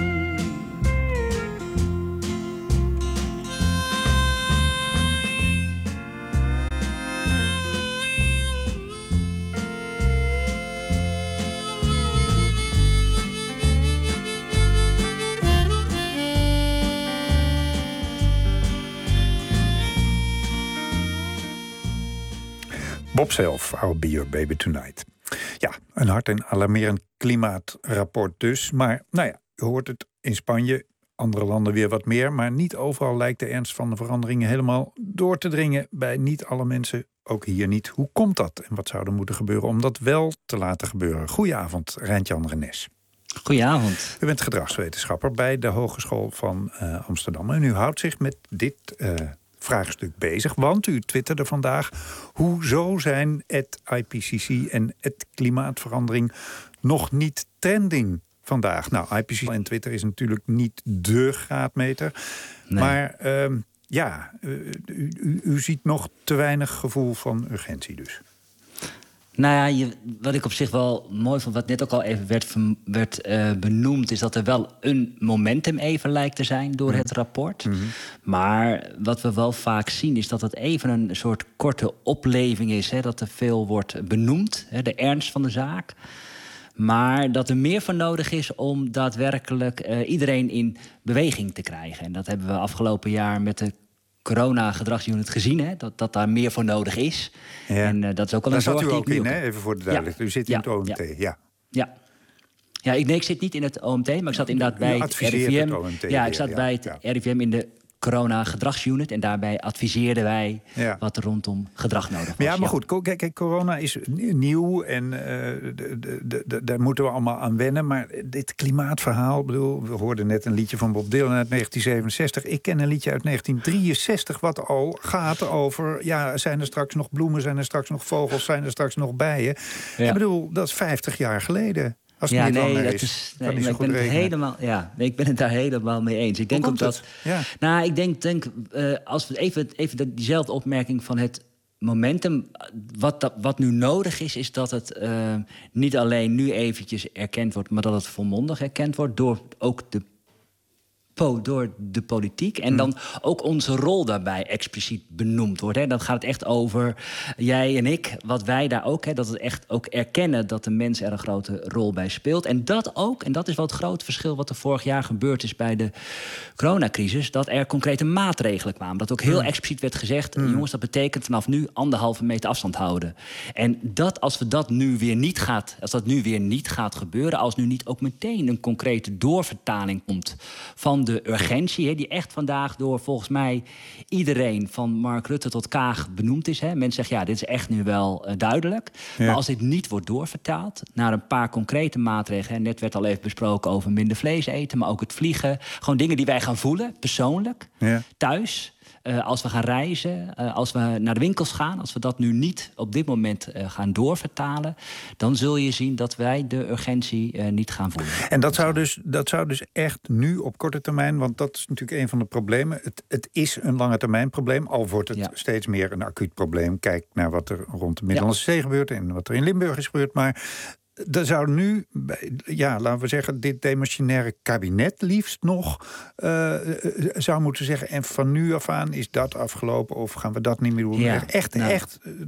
Bob zelf, I'll be your baby tonight. Ja, een hard en alarmerend klimaatrapport dus. Maar nou ja, u hoort het in Spanje, andere landen weer wat meer. Maar niet overal lijkt de ernst van de veranderingen helemaal door te dringen. Bij niet alle mensen, ook hier niet. Hoe komt dat en wat zou er moeten gebeuren om dat wel te laten gebeuren? Goedenavond, Rijntjan Renes. Goedenavond. U bent gedragswetenschapper bij de Hogeschool van uh, Amsterdam. En u houdt zich met dit uh, vraagstuk bezig. Want u twitterde vandaag: hoezo zijn het I P C C en het klimaatverandering nog niet trending vandaag? Nou, I P C C en Twitter is natuurlijk niet dé graadmeter. Nee. Maar uh, ja, uh, u, u, u ziet nog te weinig gevoel van urgentie dus. Nou ja, je, wat ik op zich wel mooi vond, wat net ook al even werd, werd uh, benoemd, is dat er wel een momentum even lijkt te zijn door mm. het rapport. Mm-hmm. Maar wat we wel vaak zien is dat het even een soort korte opleving is. Hè, dat er veel wordt benoemd, hè, de ernst van de zaak. Maar dat er meer voor nodig is om daadwerkelijk uh, iedereen in beweging te krijgen. En dat hebben we afgelopen jaar met de corona-gedragsunit gezien, hè, dat, dat daar meer voor nodig is. Ja. En uh, dat is ook al een zorg die Daar zat u ook in, ook... hè? Even voor de duidelijkheid. Ja. U zit in ja. het O M T, ja. Ja, ja. ja ik, nee, ik zit niet in het O M T, maar ik zat inderdaad bij het R I V M. Het O M T, ja, ik zat ja. bij het ja. R I V M in de corona-gedragsunit. En daarbij adviseerden wij ja. wat er rondom gedrag nodig was. Maar ja, maar goed, kijk, kijk, corona is nieuw en uh, de, de, de, de, daar moeten we allemaal aan wennen. Maar dit klimaatverhaal, bedoel, we hoorden net een liedje van Bob Dylan uit negentien zevenenzestig. Ik ken een liedje uit negentien drieënzestig wat al gaat over, ja, zijn er straks nog bloemen, zijn er straks nog vogels, zijn er straks nog bijen. Ja. Ik bedoel, dat is vijftig jaar geleden. Als het ja, niet nee, langer dat is, is nee, maar ik ben het helemaal, ja, nee, ik ben het daar helemaal mee eens. Ik denk ook dat. Ja. Nou, ik denk, denk uh, als we even, even diezelfde opmerking van het momentum. Wat, dat, wat nu nodig is, is dat het uh, niet alleen nu eventjes erkend wordt, maar dat het volmondig erkend wordt door ook de po- door de politiek. En dan ook onze rol daarbij expliciet benoemd wordt. Hè. Dan gaat het echt over jij en ik, wat wij daar ook... Hè, dat we echt ook erkennen dat de mens er een grote rol bij speelt. En dat ook, en dat is wel het grote verschil... wat er vorig jaar gebeurd is bij de coronacrisis... dat er concrete maatregelen kwamen. Dat ook heel expliciet werd gezegd... Mm. jongens, dat betekent vanaf nu anderhalve meter afstand houden. En dat als we dat nu weer niet gaat... als dat nu weer niet gaat gebeuren... als nu niet ook meteen een concrete doorvertaling komt... van de urgentie, hè, die echt vandaag door volgens mij iedereen... van Mark Rutte tot Kaag benoemd is. Hè. Mensen zeggen, ja, dit is echt nu wel uh, duidelijk. Ja. Maar als dit niet wordt doorvertaald naar een paar concrete maatregelen... Hè, net werd al even besproken over minder vlees eten... maar ook het vliegen. Gewoon dingen die wij gaan voelen, persoonlijk, ja. thuis... Uh, als we gaan reizen, uh, als we naar de winkels gaan... als we dat nu niet op dit moment uh, gaan doorvertalen... dan zul je zien dat wij de urgentie uh, niet gaan voelen. En dat zou, dus, dat zou dus echt nu op korte termijn... want dat is natuurlijk een van de problemen. Het, het is een lange termijn probleem, al wordt het ja. steeds meer een acuut probleem. Kijk naar wat er rond de Middellandse Zee gebeurt... en wat er in Limburg is gebeurd, maar... Er zou nu, ja, laten we zeggen, dit demissionaire kabinet liefst nog uh, zou moeten zeggen... en van nu af aan is dat afgelopen of gaan we dat niet meer doen? Ja, echt, nou, echt uh,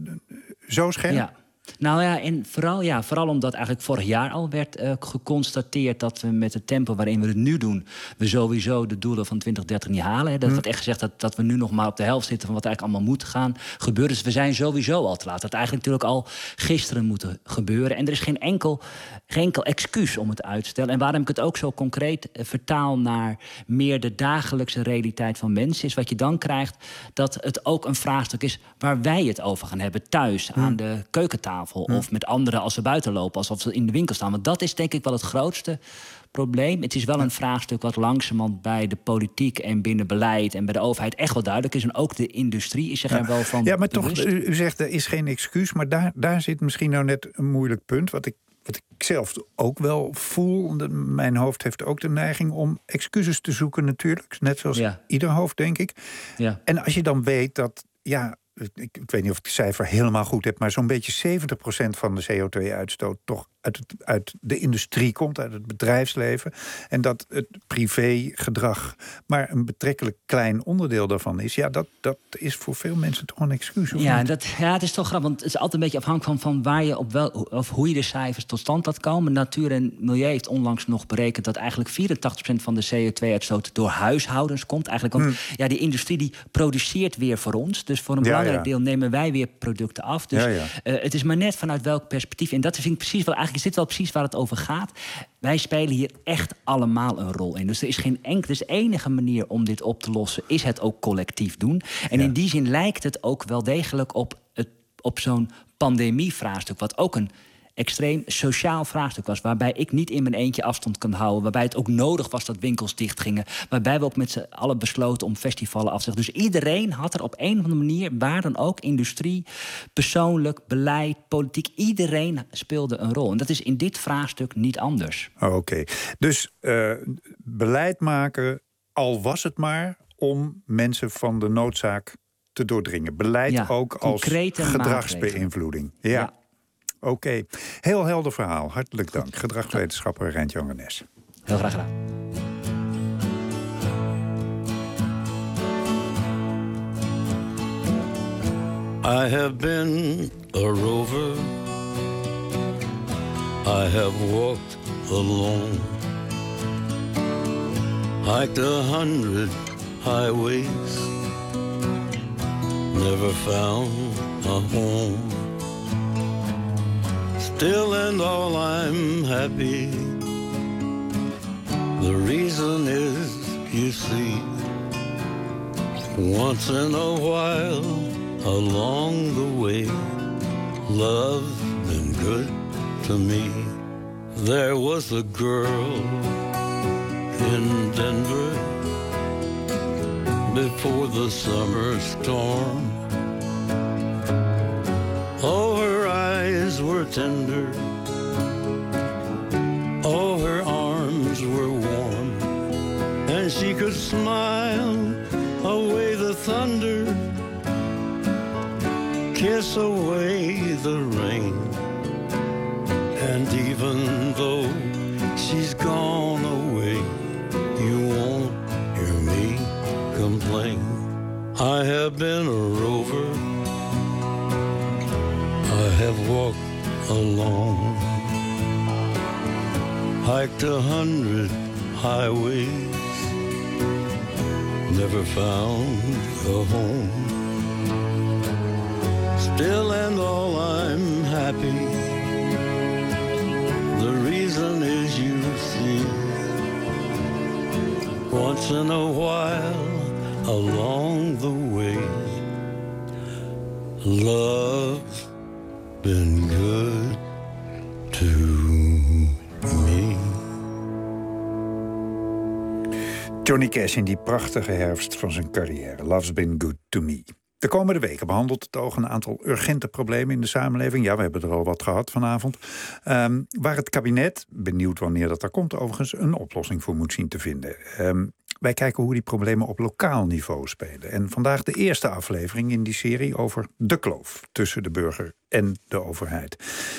zo scherp? Ja. Nou ja, en vooral, ja, vooral omdat eigenlijk vorig jaar al werd uh, geconstateerd... dat we met het tempo waarin we het nu doen... we sowieso de doelen van twintig dertig niet halen. Hè. Dat hm. wordt echt gezegd dat, dat we nu nog maar op de helft zitten... van wat eigenlijk allemaal moet gaan gebeuren. Dus we zijn sowieso al te laat. Dat eigenlijk natuurlijk al gisteren moeten gebeuren. En er is geen enkel, geen enkel excuus om het uit te stellen. En waarom ik het ook zo concreet uh, vertaal naar... meer de dagelijkse realiteit van mensen... is wat je dan krijgt dat het ook een vraagstuk is... waar wij het over gaan hebben thuis, hm. aan de keukentafel... of met anderen als ze buiten lopen, alsof ze in de winkel staan. Want dat is denk ik wel het grootste probleem. Het is wel een vraagstuk wat langzamerhand bij de politiek... en binnen beleid en bij de overheid echt wel duidelijk is. En ook de industrie is zich er wel van Ja, maar bewust. toch, u zegt er is geen excuus... maar daar, daar zit misschien nou net een moeilijk punt... wat ik, wat ik zelf ook wel voel. Mijn hoofd heeft ook de neiging om excuses te zoeken natuurlijk. Net zoals ja. ieder hoofd, denk ik. Ja. En als je dan weet dat... ja. Ik, ik weet niet of ik het cijfer helemaal goed heb... maar zo'n beetje zeventig procent van de C O twee uitstoot... toch uit, het, uit de industrie komt, uit het bedrijfsleven... en dat het privégedrag maar een betrekkelijk klein onderdeel daarvan is... ja, dat, dat is voor veel mensen toch een excuus. Ja, dat, ja, het is toch grappig, want het is altijd een beetje afhankelijk van... van waar je op wel, of hoe je de cijfers tot stand laat komen. Natuur en Milieu heeft onlangs nog berekend... dat eigenlijk vierentachtig procent van de C O twee uitstoot door huishoudens komt. Eigenlijk, want hmm. ja, die industrie die produceert weer voor ons. Dus voor een belangrijk ja, ja. deel nemen wij weer producten af. Dus ja, ja. Uh, het is maar net vanuit welk perspectief. En dat vind ik precies wel, eigenlijk is dit wel precies waar het over gaat. Wij spelen hier echt allemaal een rol in. Dus er is geen enkele, dus de enige manier om dit op te lossen... is het ook collectief doen. En ja. in die zin lijkt het ook wel degelijk op, het, op zo'n pandemievraagstuk... wat ook een extreem sociaal vraagstuk was... waarbij ik niet in mijn eentje afstand kan houden... waarbij het ook nodig was dat winkels dicht gingen... waarbij we ook met z'n allen besloten om festivalen af te zeggen. Dus iedereen had er op een of andere manier... waar dan ook, industrie, persoonlijk, beleid, politiek... iedereen speelde een rol. En dat is in dit vraagstuk niet anders. Oh, Oké, okay. Dus uh, beleid maken, al was het maar... om mensen van de noodzaak te doordringen. Beleid ja, ook als gedragsbeïnvloeding. Ja. ja. Oké, okay. Heel helder verhaal. Hartelijk dank. Gedragswetenschapper Rent Jongenes. Heel graag gedaan. I have been a rover. I have walked alone. Hiked a hundred highways. Never found a home. Still and all I'm happy. The reason is, you see, once in a while along the way, love's been good to me. There was a girl in Denver before the summer storm. Oh, her eyes were tender. Oh, her arms were warm. And she could smile away the thunder, kiss away the rain. And even though she's gone away, you won't I have been a rover. I have walked alone, hiked a hundred highways, never found a home. Still and all I'm happy. The reason is you see, once in a while along the way, love's been good to me. Johnny Cash in die prachtige herfst van zijn carrière. Love's been good to me. De komende weken behandelt het oog een aantal urgente problemen in de samenleving. Ja, we hebben er al wat gehad vanavond. Um, waar het kabinet, benieuwd wanneer dat er komt overigens, een oplossing voor moet zien te vinden. Um, wij kijken hoe die problemen op lokaal niveau spelen. En vandaag de eerste aflevering in die serie over de kloof tussen de burger en de overheid.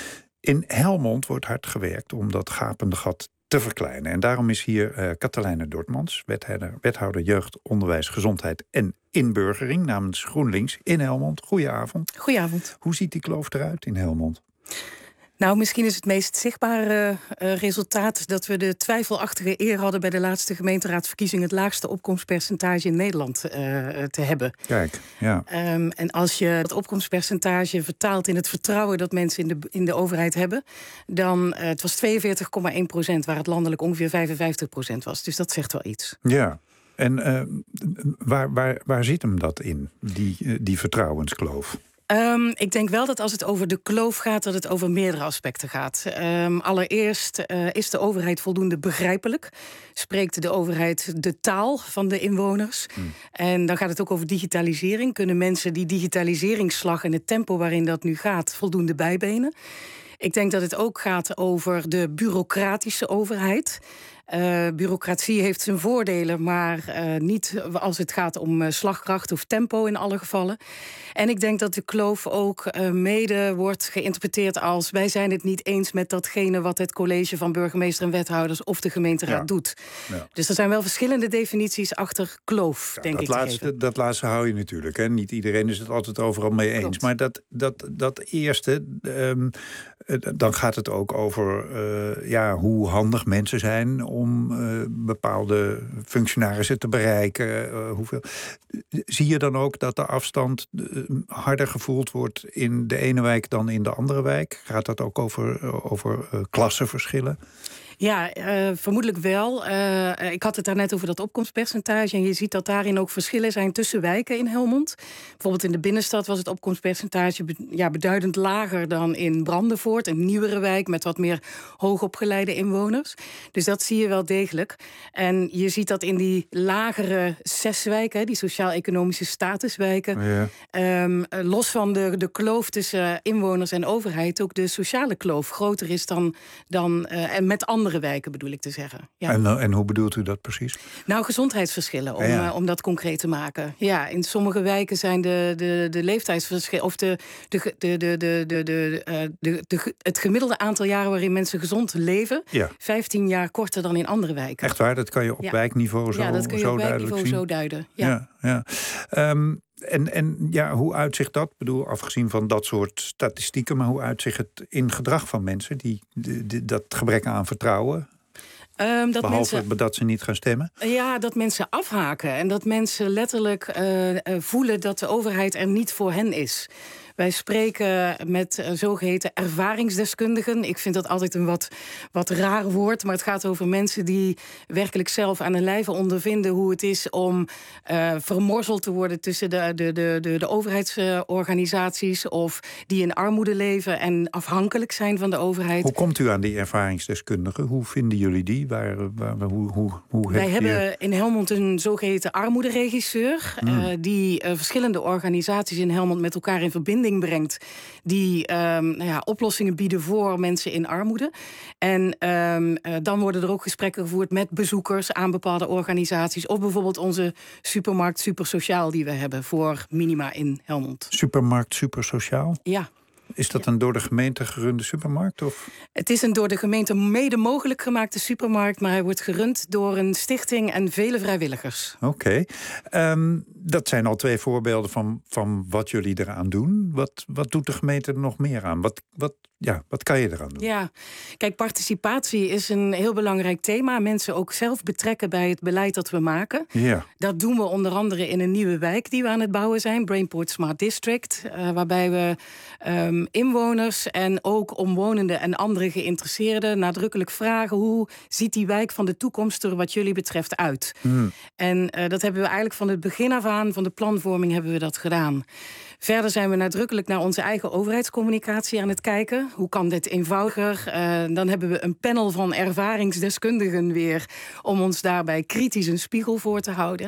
In Helmond wordt hard gewerkt om dat gapende gat te verkleinen. En daarom is hier uh, Katelijne Dortmans, wethouder, wethouder jeugd, onderwijs, gezondheid en inburgering namens GroenLinks in Helmond. Goedenavond. Goedenavond. Hoe ziet die kloof eruit in Helmond? Nou, misschien is het meest zichtbare uh, resultaat dat we de twijfelachtige eer hadden bij de laatste gemeenteraadsverkiezing het laagste opkomstpercentage in Nederland uh, te hebben. Kijk, ja. Um, en als je het opkomstpercentage vertaalt in het vertrouwen dat mensen in de, in de overheid hebben, dan uh, het was tweeënveertig komma één procent, waar het landelijk ongeveer vijfenvijftig procent was. Dus dat zegt wel iets. Ja. En uh, waar, waar, waar zit hem dat in, die, uh, die vertrouwenskloof? Um, ik denk wel dat als het over de kloof gaat, dat het over meerdere aspecten gaat. Um, allereerst uh, is de overheid voldoende begrijpelijk. Spreekt de overheid de taal van de inwoners? Hmm. En dan gaat het ook over digitalisering. Kunnen mensen die digitaliseringsslag en het tempo waarin dat nu gaat voldoende bijbenen? Ik denk dat het ook gaat over de bureaucratische overheid. Uh, bureaucratie heeft zijn voordelen, maar uh, niet als het gaat om uh, slagkracht of tempo in alle gevallen. En ik denk dat de kloof ook uh, mede wordt geïnterpreteerd als wij zijn het niet eens met datgene wat het college van burgemeester en wethouders of de gemeenteraad ja. doet. Ja. Dus er zijn wel verschillende definities achter kloof, ja, denk dat ik. Laatste, dat laatste hou je natuurlijk. Hè. Niet iedereen is het altijd overal mee eens. Klopt. Maar dat, dat, dat eerste, um, dan gaat het ook over uh, ja, hoe handig mensen zijn om uh, bepaalde functionarissen te bereiken. Uh, hoeveel. Zie je dan ook dat de afstand uh, harder gevoeld wordt in de ene wijk dan in de andere wijk? Gaat dat ook over, uh, over uh, klassenverschillen? Ja, uh, vermoedelijk wel. Uh, ik had het daarnet over dat opkomstpercentage. En je ziet dat daarin ook verschillen zijn tussen wijken in Helmond. Bijvoorbeeld in de binnenstad was het opkomstpercentage be- ja, beduidend lager dan in Brandenvoort. Een nieuwere wijk met wat meer hoogopgeleide inwoners. Dus dat zie je wel degelijk. En je ziet dat in die lagere zes wijken, die sociaal-economische statuswijken, ja. um, los van de, de kloof tussen inwoners en overheid, ook de sociale kloof groter is dan, dan uh, en met andere wijken bedoel ik te zeggen. Ja. En, en hoe bedoelt u dat precies? Nou, gezondheidsverschillen, om, ja. uh, om dat concreet te maken. Ja, in sommige wijken zijn de, de, de leeftijdsverschillen, of de, de, de, de, de, de, de, uh, de, de, het gemiddelde aantal jaren waarin mensen gezond leven, ja. vijftien jaar korter dan in andere wijken. Echt waar? Dat kan je op ja. wijkniveau zo, ja, dat kun je zo op wijkniveau duidelijk zien? zo duiden. Ja. Ja, ja. Um, En, en ja, hoe uitzicht dat? Ik bedoel, afgezien van dat soort statistieken, maar hoe uitzicht het in gedrag van mensen die, die, die dat gebrek aan vertrouwen? Um, dat Behalve mensen, dat ze niet gaan stemmen? Ja, dat mensen afhaken en dat mensen letterlijk uh, uh, voelen dat de overheid er niet voor hen is. Wij spreken met uh, zogeheten ervaringsdeskundigen. Ik vind dat altijd een wat, wat raar woord, maar het gaat over mensen die werkelijk zelf aan hun lijve ondervinden hoe het is om uh, vermorzeld te worden tussen de, de, de, de, de overheidsorganisaties of die in armoede leven en afhankelijk zijn van de overheid. Hoe komt u aan die ervaringsdeskundigen? Hoe vinden jullie die? Waar, waar, hoe, hoe, hoe Wij hebben je... in Helmond een zogeheten armoederegisseur mm. uh, die uh, verschillende organisaties in Helmond met elkaar in verbinding brengt, die um, nou ja, oplossingen bieden voor mensen in armoede. En um, uh, dan worden er ook gesprekken gevoerd met bezoekers aan bepaalde organisaties, of bijvoorbeeld onze supermarkt Super Sociaal die we hebben voor minima in Helmond. Supermarkt Super Sociaal? Ja. Is dat een door de gemeente gerunde supermarkt? Of? Het is een door de gemeente mede mogelijk gemaakte supermarkt, maar hij wordt gerund door een stichting en vele vrijwilligers. Oké. Okay. Um, dat zijn al twee voorbeelden van, van wat jullie eraan doen. Wat, wat doet de gemeente er nog meer aan? Wat, wat, ja, wat kan je eraan doen? Ja, kijk, participatie is een heel belangrijk thema. Mensen ook zelf betrekken bij het beleid dat we maken. Ja. Dat doen we onder andere in een nieuwe wijk die we aan het bouwen zijn, Brainport Smart District, uh, waarbij we um, inwoners en ook omwonenden en andere geïnteresseerden nadrukkelijk vragen: hoe ziet die wijk van de toekomst er wat jullie betreft uit? Hmm. En uh, dat hebben we eigenlijk van het begin af aan, van de planvorming hebben we dat gedaan. Verder zijn we nadrukkelijk naar onze eigen overheidscommunicatie aan het kijken. Hoe kan dit eenvoudiger? Uh, dan hebben we een panel van ervaringsdeskundigen weer om ons daarbij kritisch een spiegel voor te houden.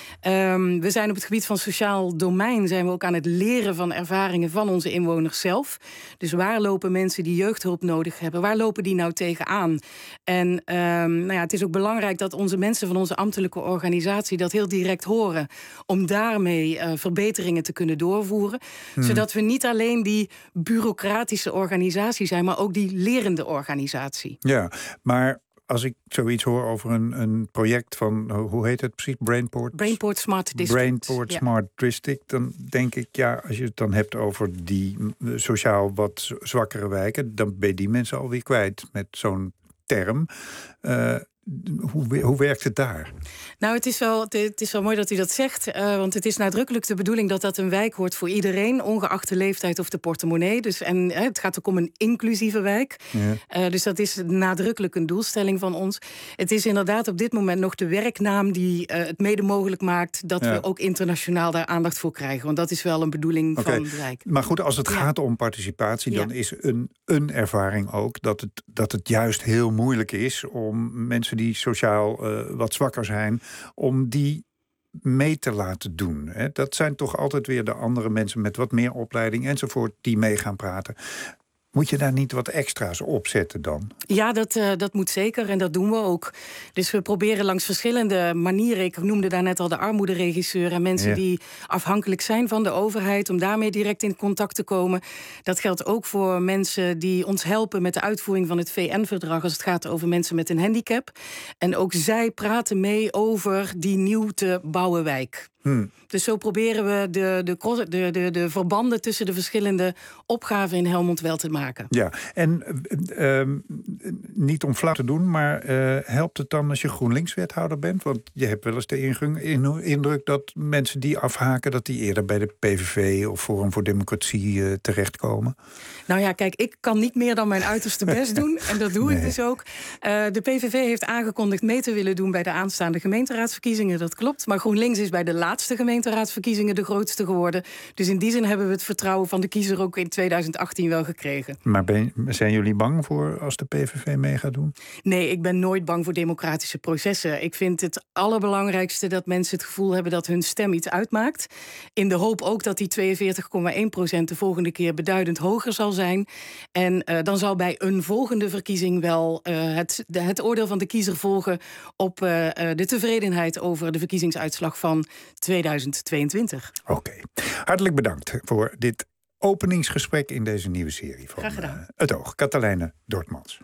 Um, we zijn op het gebied van sociaal domein zijn we ook aan het leren van ervaringen van onze inwoners zelf. Dus waar lopen mensen die jeugdhulp nodig hebben? Waar lopen die nou tegenaan? En um, nou ja, het is ook belangrijk dat onze mensen van onze ambtelijke organisatie dat heel direct horen, om daarmee uh, verbeteringen te kunnen doorvoeren. Hmm. Zodat we niet alleen die bureaucratische organisatie zijn, maar ook die lerende organisatie. Ja, maar als ik zoiets hoor over een, een project van, hoe heet het precies? Brainport? Brainport Smart District. Brainport ja. Smart District. Dan denk ik, ja, als je het dan hebt over die sociaal wat zwakkere wijken, dan ben je die mensen alweer kwijt met zo'n term. Uh, Hoe, hoe werkt het daar? Nou, het is wel, het is wel mooi dat u dat zegt. Uh, want het is nadrukkelijk de bedoeling dat dat een wijk wordt voor iedereen, ongeacht de leeftijd of de portemonnee. Dus, en uh, het gaat ook om een inclusieve wijk. Ja. Uh, dus dat is nadrukkelijk een doelstelling van ons. Het is inderdaad op dit moment nog de werknaam die uh, het mede mogelijk maakt dat ja. we ook internationaal daar aandacht voor krijgen. Want dat is wel een bedoeling okay. van het wijk. Maar goed, als het ja. gaat om participatie, dan ja. is een, een ervaring ook dat het, dat het juist heel moeilijk is om mensen die sociaal uh, wat zwakker zijn, om die mee te laten doen. Hè. Dat zijn toch altijd weer de andere mensen met wat meer opleiding enzovoort die mee gaan praten. Moet je daar niet wat extra's op zetten dan? Ja, dat, uh, dat moet zeker en dat doen we ook. Dus we proberen langs verschillende manieren. Ik noemde daarnet al de armoederegisseur en mensen ja. die afhankelijk zijn van de overheid, om daarmee direct in contact te komen. Dat geldt ook voor mensen die ons helpen met de uitvoering van het V N-verdrag als het gaat over mensen met een handicap. En ook zij praten mee over die nieuw te bouwen wijk. Hmm. Dus zo proberen we de, de, de, de, de verbanden tussen de verschillende opgaven in Helmond wel te maken. Ja, en uh, uh, niet om flauw te doen, maar uh, helpt het dan als je GroenLinks-wethouder bent? Want je hebt wel eens de indruk dat mensen die afhaken, dat die eerder bij de P V V of Forum voor Democratie uh, terechtkomen. Nou ja, kijk, ik kan niet meer dan mijn uiterste best doen. En dat doe nee. ik dus ook. Uh, de P V V heeft aangekondigd mee te willen doen bij de aanstaande gemeenteraadsverkiezingen. Dat klopt. Maar GroenLinks is bij de laatste gemeenteraadsverkiezingen de grootste geworden. Dus in die zin hebben we het vertrouwen van de kiezer ook in tweeduizend achttien wel gekregen. Maar ben, zijn jullie bang voor als de P V V mee gaat doen? Nee, ik ben nooit bang voor democratische processen. Ik vind het allerbelangrijkste dat mensen het gevoel hebben dat hun stem iets uitmaakt. In de hoop ook dat die tweeënveertig komma één procent de volgende keer beduidend hoger zal zijn. En uh, dan zal bij een volgende verkiezing wel uh, het, de, het oordeel van de kiezer volgen op uh, de tevredenheid over de verkiezingsuitslag van tweeduizend tweeëntwintig. Oké. Okay. Hartelijk bedankt voor dit openingsgesprek in deze nieuwe serie van uh, Het Oog. Katelijne Dortmans.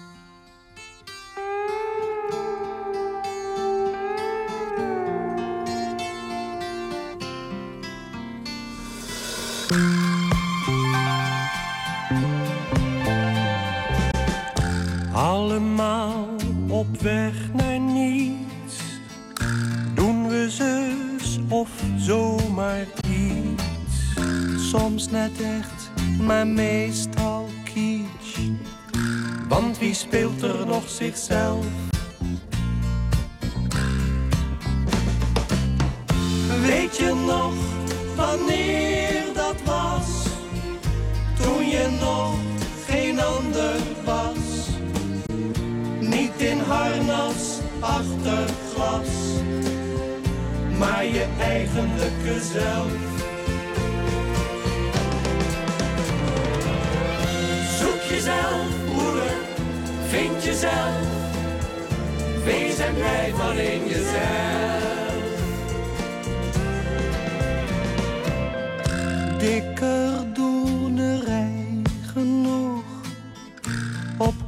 Allemaal op weg naar niets, doen we zus of zomaar iets. Soms net echt, maar meestal kitsch. Want wie speelt er nog zichzelf? Weet je nog wanneer dat was? Toen je nog geen ander was. Niet in harnas achter glas, maar je eigenlijke zelf. Zoek jezelf, moeder, vind jezelf. Wees en blij van in jezelf. Dikker doenerij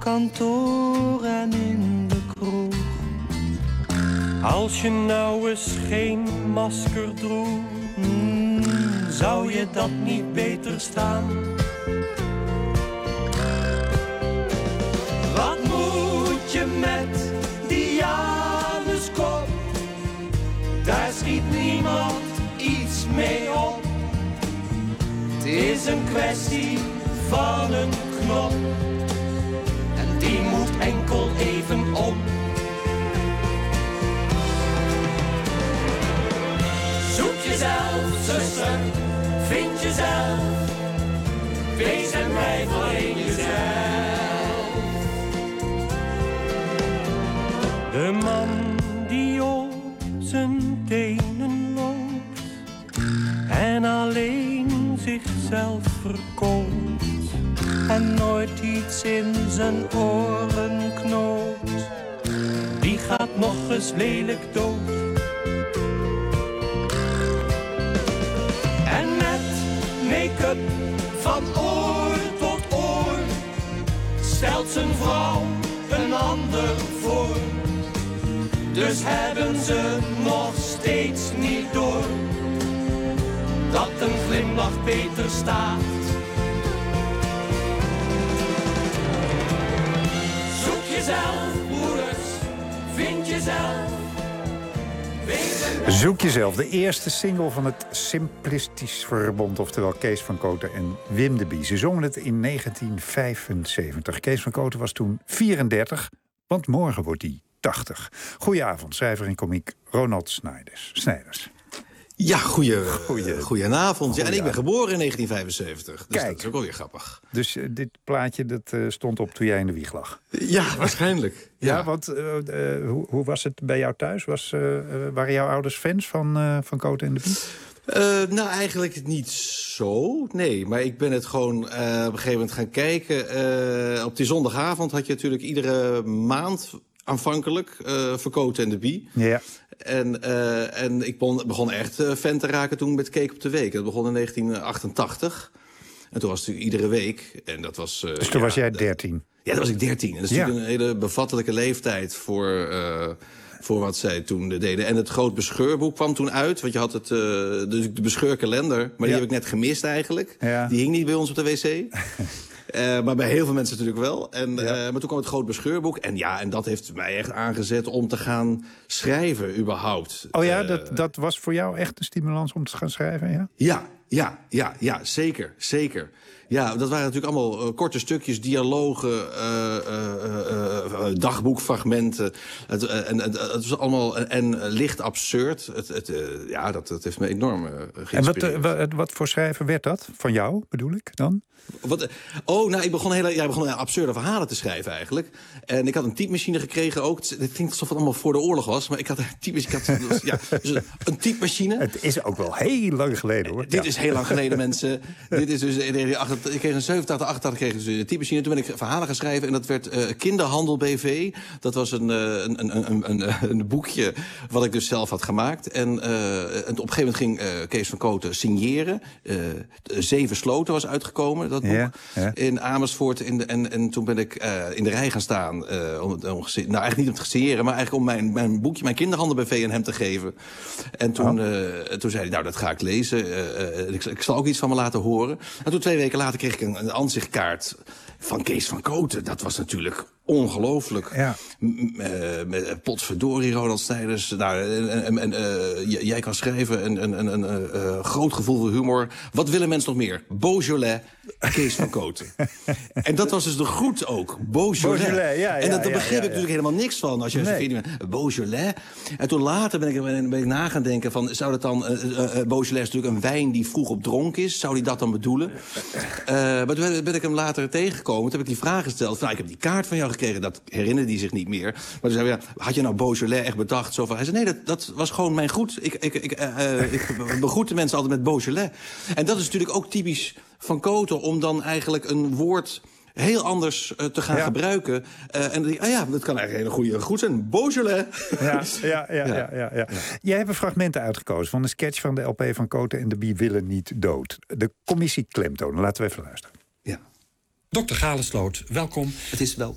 kantoor en in de kroeg. Als je nou eens geen masker droeg, mm, zou je dat niet beter staan? Wat moet je met die Januskop? Daar schiet niemand iets mee op. Het is een kwestie van een knop. En die moet enkel even om. Zoek jezelf, zuster, vind jezelf. Wees en blijf alleen jezelf. De man die op zijn tenen loopt en alleen zichzelf verkoopt en nooit iets in zijn oren knoopt, die gaat nog eens lelijk dood. En met make-up van oor tot oor stelt zijn vrouw een ander voor. Dus hebben ze nog steeds niet door dat een glimlach beter staat. Zoek jezelf, broeders, vind jezelf. Zoek jezelf, de eerste single van het Simplistisch Verbond, oftewel Kees van Kooten en Wim de Bie. Ze zongen het in negentien vijfenzeventig. Kees van Kooten was toen vierendertig, want morgen wordt hij tachtig. Goedenavond, schrijver en komiek Ronald Snijders. Snijders. Ja, goeie, goeie. goedenavond. Ja, en ik ben geboren in negentien vijfenzeventig. Dus Kijk, dat is ook wel weer grappig. Dus uh, dit plaatje dat, uh, stond op toen jij in de wieg lag? Ja, waarschijnlijk. Ja, ja want uh, uh, hoe, hoe was het bij jou thuis? Was, uh, uh, waren jouw ouders fans van, uh, van Kooten en de Bie? Uh, nou, eigenlijk niet zo. Nee, maar ik ben het gewoon uh, op een gegeven moment gaan kijken. Uh, op die zondagavond had je natuurlijk iedere maand aanvankelijk uh, voor Kooten en de Bie. Ja. En, uh, en ik begon, begon echt uh, fan te raken toen met Keek op de Week. Dat begon in negentien achtentachtig. En toen was het natuurlijk iedere week. En dat was, uh, dus toen ja, was jij dertien? Ja, toen was ik dertien. En dat is ja. natuurlijk een hele bevattelijke leeftijd voor, uh, voor wat zij toen deden. En het Groot Bescheurboek kwam toen uit. Want je had het, uh, de, de bescheurkalender. Maar die ja. heb ik net gemist eigenlijk. Ja. Die hing niet bij ons op de wc. Uh, maar bij heel veel mensen natuurlijk wel. En, ja. uh, maar toen kwam het Groot Bescheurboek. En ja, en dat heeft mij echt aangezet om te gaan schrijven überhaupt. Oh ja, uh, dat, dat was voor jou echt een stimulans om te gaan schrijven, ja? Ja, ja, ja, ja, zeker, zeker. Ja, dat waren natuurlijk allemaal uh, korte stukjes, dialogen, uh, uh, uh, uh, dagboekfragmenten. Het, uh, en, het, het was allemaal en uh, licht absurd. Het, het, uh, ja, dat, dat heeft me enorm uh, geïnspireerd. En wat, uh, wat, wat voor schrijven werd dat? Van jou, bedoel ik dan? Wat, oh, nou, ik begon, hele, ja, ik begon absurde verhalen te schrijven eigenlijk. En ik had een typemachine gekregen ook. Het klinkt alsof het allemaal voor de oorlog was. Maar ik had een typemachine. Ja, dus een typemachine. Het is ook wel heel lang geleden, hoor. Dit ja. is heel lang geleden, mensen. Dit is dus, ik kreeg een zevenentachtig, achtentachtig kreeg ik dus een typemachine. Toen ben ik verhalen gaan schrijven. En dat werd uh, Kinderhandel B V. Dat was een, uh, een, een, een, een, een boekje wat ik dus zelf had gemaakt. En, uh, en op een gegeven moment ging uh, Kees van Kooten signeren. Uh, Zeven Sloten was uitgekomen, dat boek. Ja, ja. In Amersfoort. In de, en, en toen ben ik uh, in de rij gaan staan. Uh, om, om, nou, eigenlijk niet om te signeren, maar eigenlijk om mijn, mijn boekje, mijn Kinderhandel B V aan hem te geven. En toen, oh. uh, toen zei hij, nou, dat ga ik lezen. Uh, uh, ik, ik zal ook iets van me laten horen. En toen twee weken later kreeg ik een, een aanzichtkaart van Kees van Kooten. Dat was natuurlijk ongelooflijk. Ja. Uh, potverdorie, Ronald Snijders. Nou, en, en, en uh, jij kan schrijven. Een, een, een, een uh, groot gevoel voor humor. Wat willen mensen nog meer? Beaujolais, Kees van Kooten. En dat was dus de groet ook. Beaujolais. Beaujolais ja, ja, en dat, daar begreep ja, ja, ja. ik natuurlijk helemaal niks van. Als je nee. zegt, Beaujolais. En toen later ben ik, ben ik na gaan denken van, zou dat dan... Uh, uh, Beaujolais is natuurlijk een wijn die vroeg op dronk is. Zou die dat dan bedoelen? Uh, maar toen ben ik hem later tegengekomen. Toen heb ik die vraag gesteld. Van, nou, ik heb die kaart van jou gekregen. Dat herinnerde hij zich niet meer. Maar toen zei hij, ja, had je nou Beaujolais echt bedacht? Zo van, hij zei, nee, dat, dat was gewoon mijn groet. Ik, ik, ik, uh, ik begroet de mensen altijd met Beaujolais. En dat is natuurlijk ook typisch van Kooten, om dan eigenlijk een woord heel anders uh, te gaan ja. gebruiken. Uh, en dan, ah ja, dat kan eigenlijk een hele goede groet zijn. Beaujolais. Ja, ja, ja, ja. ja, ja, ja. ja. Jij hebt fragmenten uitgekozen van een sketch van de L P van Kooten en de Bie willen niet dood. De commissie klemtonen. Laten we even luisteren. Ja. dokter Galesloot, welkom. Het is wel.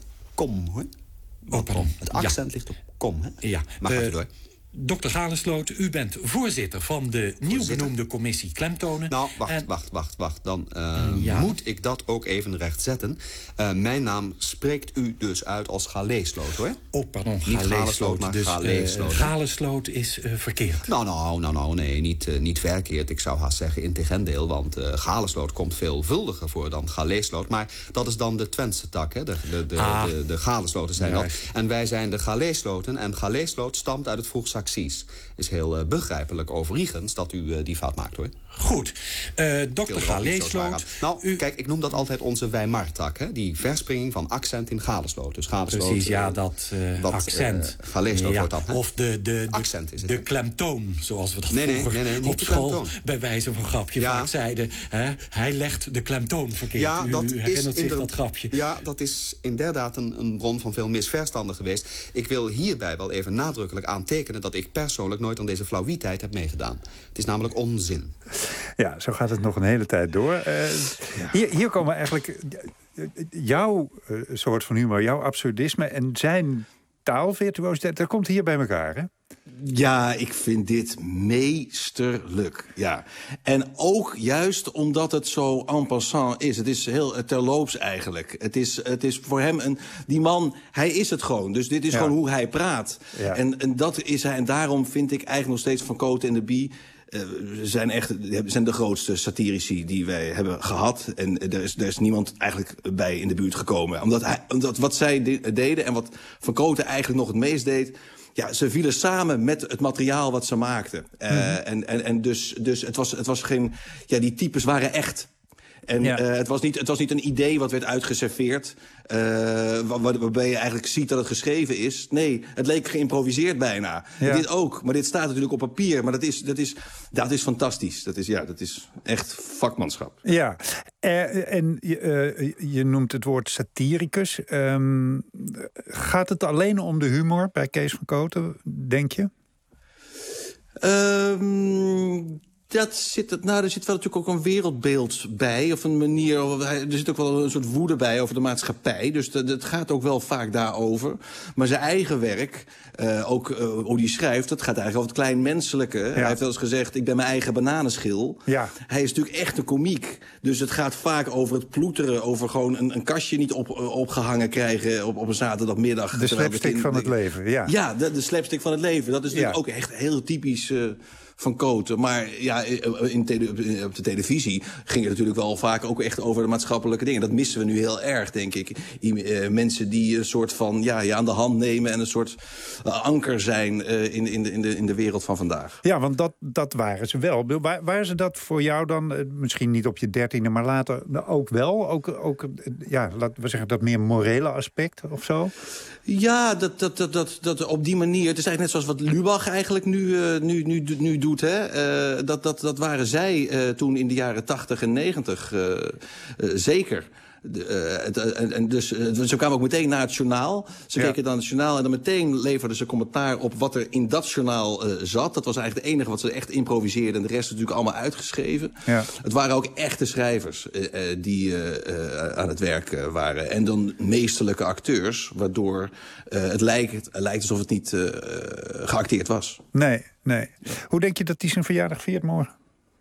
kom, hoor. Oh, pardon. Het accent ja. ligt op kom, hè? Ja. Maar gaat u door. dokter Galesloot, u bent voorzitter van de nieuw benoemde commissie Klemtonen. Nou, wacht, en... wacht, wacht, wacht. Dan uh, ja. moet ik dat ook even rechtzetten. Uh, mijn naam spreekt u dus uit als Galeesloot, hoor. Oh, pardon, niet Galesloot, maar dus Galeesloot. Uh, Galesloot is uh, verkeerd. Nou, nou, nou, nou, nee, niet, uh, niet verkeerd. Ik zou haast zeggen integendeel, want uh, Galesloot komt veelvuldiger voor dan Galeesloot. Maar dat is dan de Twentse tak, hè. De, de, de, ah. de, de, de Galesloten zijn dat. En wij zijn de Galeesloten. En Galeesloot stamt uit het Vroeg-Saksies. Is heel uh, begrijpelijk overigens dat u uh, die fout maakt, hoor. Goed. Uh, dokter Galesloot... Nou, u... kijk, ik noem dat altijd onze Weimar-tak, hè? Die verspringing van accent in Galesloot. Dus Galesloot... Precies, ja, uh, dat, uh, dat accent. Uh, Galesloot ja, wordt dat, hè? Of de, de, de, accent is het, de hè? klemtoon, zoals we dat nee, nee, vroeger nee, nee, op school klemtoon. bij wijze van grapje ja. vaak zeiden. Hè? Hij legt de klemtoon verkeerd. Ja, dat u herinnert is zich de, dat grapje. Ja, dat is inderdaad een, een bron van veel misverstanden geweest. Ik wil hierbij wel even nadrukkelijk aantekenen dat ik persoonlijk nooit aan deze flauwiteit heb meegedaan. Het is namelijk onzin. Ja, zo gaat het nog een hele tijd door. Uh, ja. hier, hier komen eigenlijk jouw uh, soort van humor, jouw absurdisme en zijn taalvirtuositeit, dat komt hier bij elkaar, hè? Ja, ik vind dit meesterlijk. Ja. En ook juist omdat het zo en passant is. Het is heel terloops eigenlijk. Het is, het is voor hem een... Die man, hij is het gewoon. Dus dit is ja. gewoon hoe hij praat. Ja. En, en dat is hij. En daarom vind ik eigenlijk nog steeds Van Kooten en de Bie... Uh, zijn echt zijn de grootste satirici die wij hebben gehad. En er is, er is niemand eigenlijk bij in de buurt gekomen. Omdat, hij, omdat wat zij de, deden en wat Van Kooten eigenlijk nog het meest deed... Ja, ze vielen samen met het materiaal wat ze maakten. Uh, mm-hmm. En, en, en dus, dus het, was, het was geen... Ja, die types waren echt... En ja. uh, het, was niet, het was niet een idee wat werd uitgeserveerd... Uh, waar, waarbij je eigenlijk ziet dat het geschreven is. Nee, het leek geïmproviseerd bijna. Ja. Dit ook, maar dit staat natuurlijk op papier. Maar dat is, dat is, dat is fantastisch. Dat is, ja, dat is echt vakmanschap. Ja, uh, en je, uh, je noemt het woord satiricus. Um, gaat het alleen om de humor bij Kees van Kooten, denk je? Um, Dat zit, nou, er zit wel natuurlijk ook een wereldbeeld bij. Of een manier. Er zit ook wel een soort woede bij over de maatschappij. Dus dat, dat gaat ook wel vaak daarover. Maar zijn eigen werk, uh, ook uh, hoe hij schrijft, dat gaat eigenlijk over het kleinmenselijke. Ja. Hij heeft wel eens gezegd, ik ben mijn eigen bananenschil. Ja. Hij is natuurlijk echt een komiek. Dus het gaat vaak over het ploeteren. Over gewoon een, een kastje niet op, opgehangen krijgen op, op een zaterdagmiddag. De slapstick van het leven, ja. Ja, de, de slapstick van het leven. Dat is natuurlijk ja. ook echt heel typisch... Uh, Van Kooten. Maar ja, in tele- op de televisie ging het natuurlijk wel vaak ook echt over de maatschappelijke dingen. Dat missen we nu heel erg, denk ik. I- uh, mensen die een soort van ja, je aan de hand nemen en een soort uh, anker zijn uh, in, in, de, in, de, in de wereld van vandaag. Ja, want dat, dat waren ze wel. Waar, waren ze dat voor jou dan, uh, misschien niet op je dertiende, maar later ook wel? Ook, ook ja, laten we zeggen, dat meer morele aspect of zo? Ja, dat, dat, dat, dat, dat op die manier. Het is eigenlijk net zoals wat Lubach eigenlijk nu, uh, nu, nu, nu doet. Hè? Uh, dat, dat, dat waren zij uh, toen in de jaren tachtig en negentig uh, uh, zeker. De, uh, het, uh, en dus, uh, ze kwamen ook meteen naar het journaal. Ze ja. keken dan het journaal en dan meteen leverden ze commentaar op wat er in dat journaal uh, zat. Dat was eigenlijk het enige wat ze echt improviseerden. En de rest is natuurlijk allemaal uitgeschreven. Ja. Het waren ook echte schrijvers uh, uh, die uh, uh, aan het werk uh, waren. En dan meesterlijke acteurs, waardoor uh, het lijkt, uh, lijkt alsof het niet uh, geacteerd was. Nee, nee. Ja. Hoe denk je dat hij zijn verjaardag viert morgen?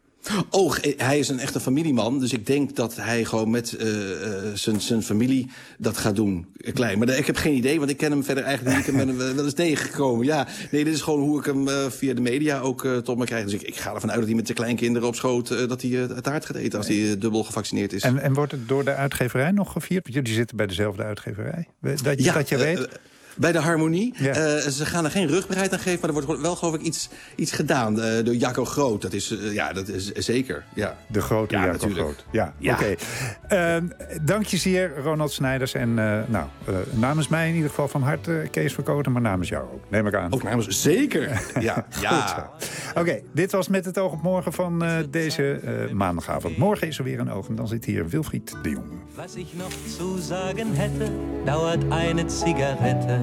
Oh, hij is een echte familieman. Dus ik denk dat hij gewoon met uh, zijn, zijn familie dat gaat doen. Klein. Maar ik heb geen idee, want ik ken hem verder eigenlijk niet. Ik ben hem wel eens tegengekomen. Ja, nee, dit is gewoon hoe ik hem uh, via de media ook uh, tot me krijg. Dus ik, ik ga ervan uit dat hij met zijn kleinkinderen op schoot... Uh, dat hij uh, het taart gaat eten als hij uh, dubbel gevaccineerd is. En, en wordt het door de uitgeverij nog gevierd? Want jullie zitten bij dezelfde uitgeverij. Dat, ja, dat je uh, weet... Uh, Bij de Harmonie. Ja. Uh, ze gaan er geen rugbaarheid aan geven, maar er wordt wel geloof ik iets, iets gedaan uh, door Jacco Groot. Dat is, uh, ja, dat is zeker. Ja. De grote ja, Jacco Groot. Ja, ja. Oké. Okay. Uh, dank je zeer, Ronald Snijders. En uh, nou, uh, namens mij in ieder geval van harte, Kees van Kooten, maar namens jou ook. Neem ik aan. Ook namens, zeker. Ja. ja. Oké, okay, dit was Met het oog op morgen van uh, deze uh, maandagavond. Morgen is er weer een oog en dan zit hier Wilfried de Jong. Was ich noch zu sagen hätte, dauert eine Zigarette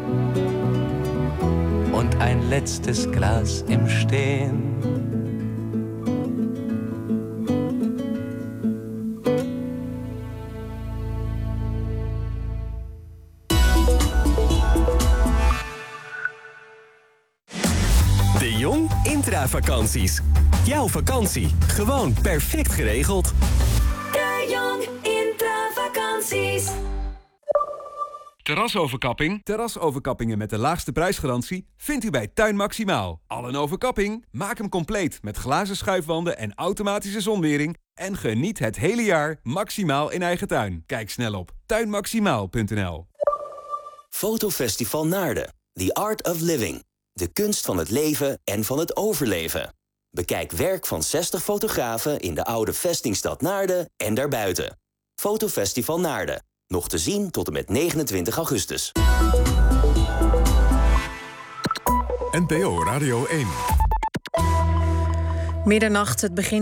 und ein letztes Glas im Stehen. Intravakanties. Jouw vakantie, gewoon perfect geregeld. De Jong Intravakanties. Terrasoverkapping? Terrasoverkappingen met de laagste prijsgarantie vindt u bij Tuin Maximaal. Al een overkapping? Maak hem compleet met glazen schuifwanden en automatische zonwering en geniet het hele jaar maximaal in eigen tuin. Kijk snel op tuin maximaal punt n l. Fotofestival Naarden. The Art of Living. De kunst van het leven en van het overleven. Bekijk werk van zestig fotografen in de oude vestingstad Naarden en daarbuiten. Fotofestival Naarden. Nog te zien tot en met negenentwintig augustus. N P O Radio één. Middernacht, het begin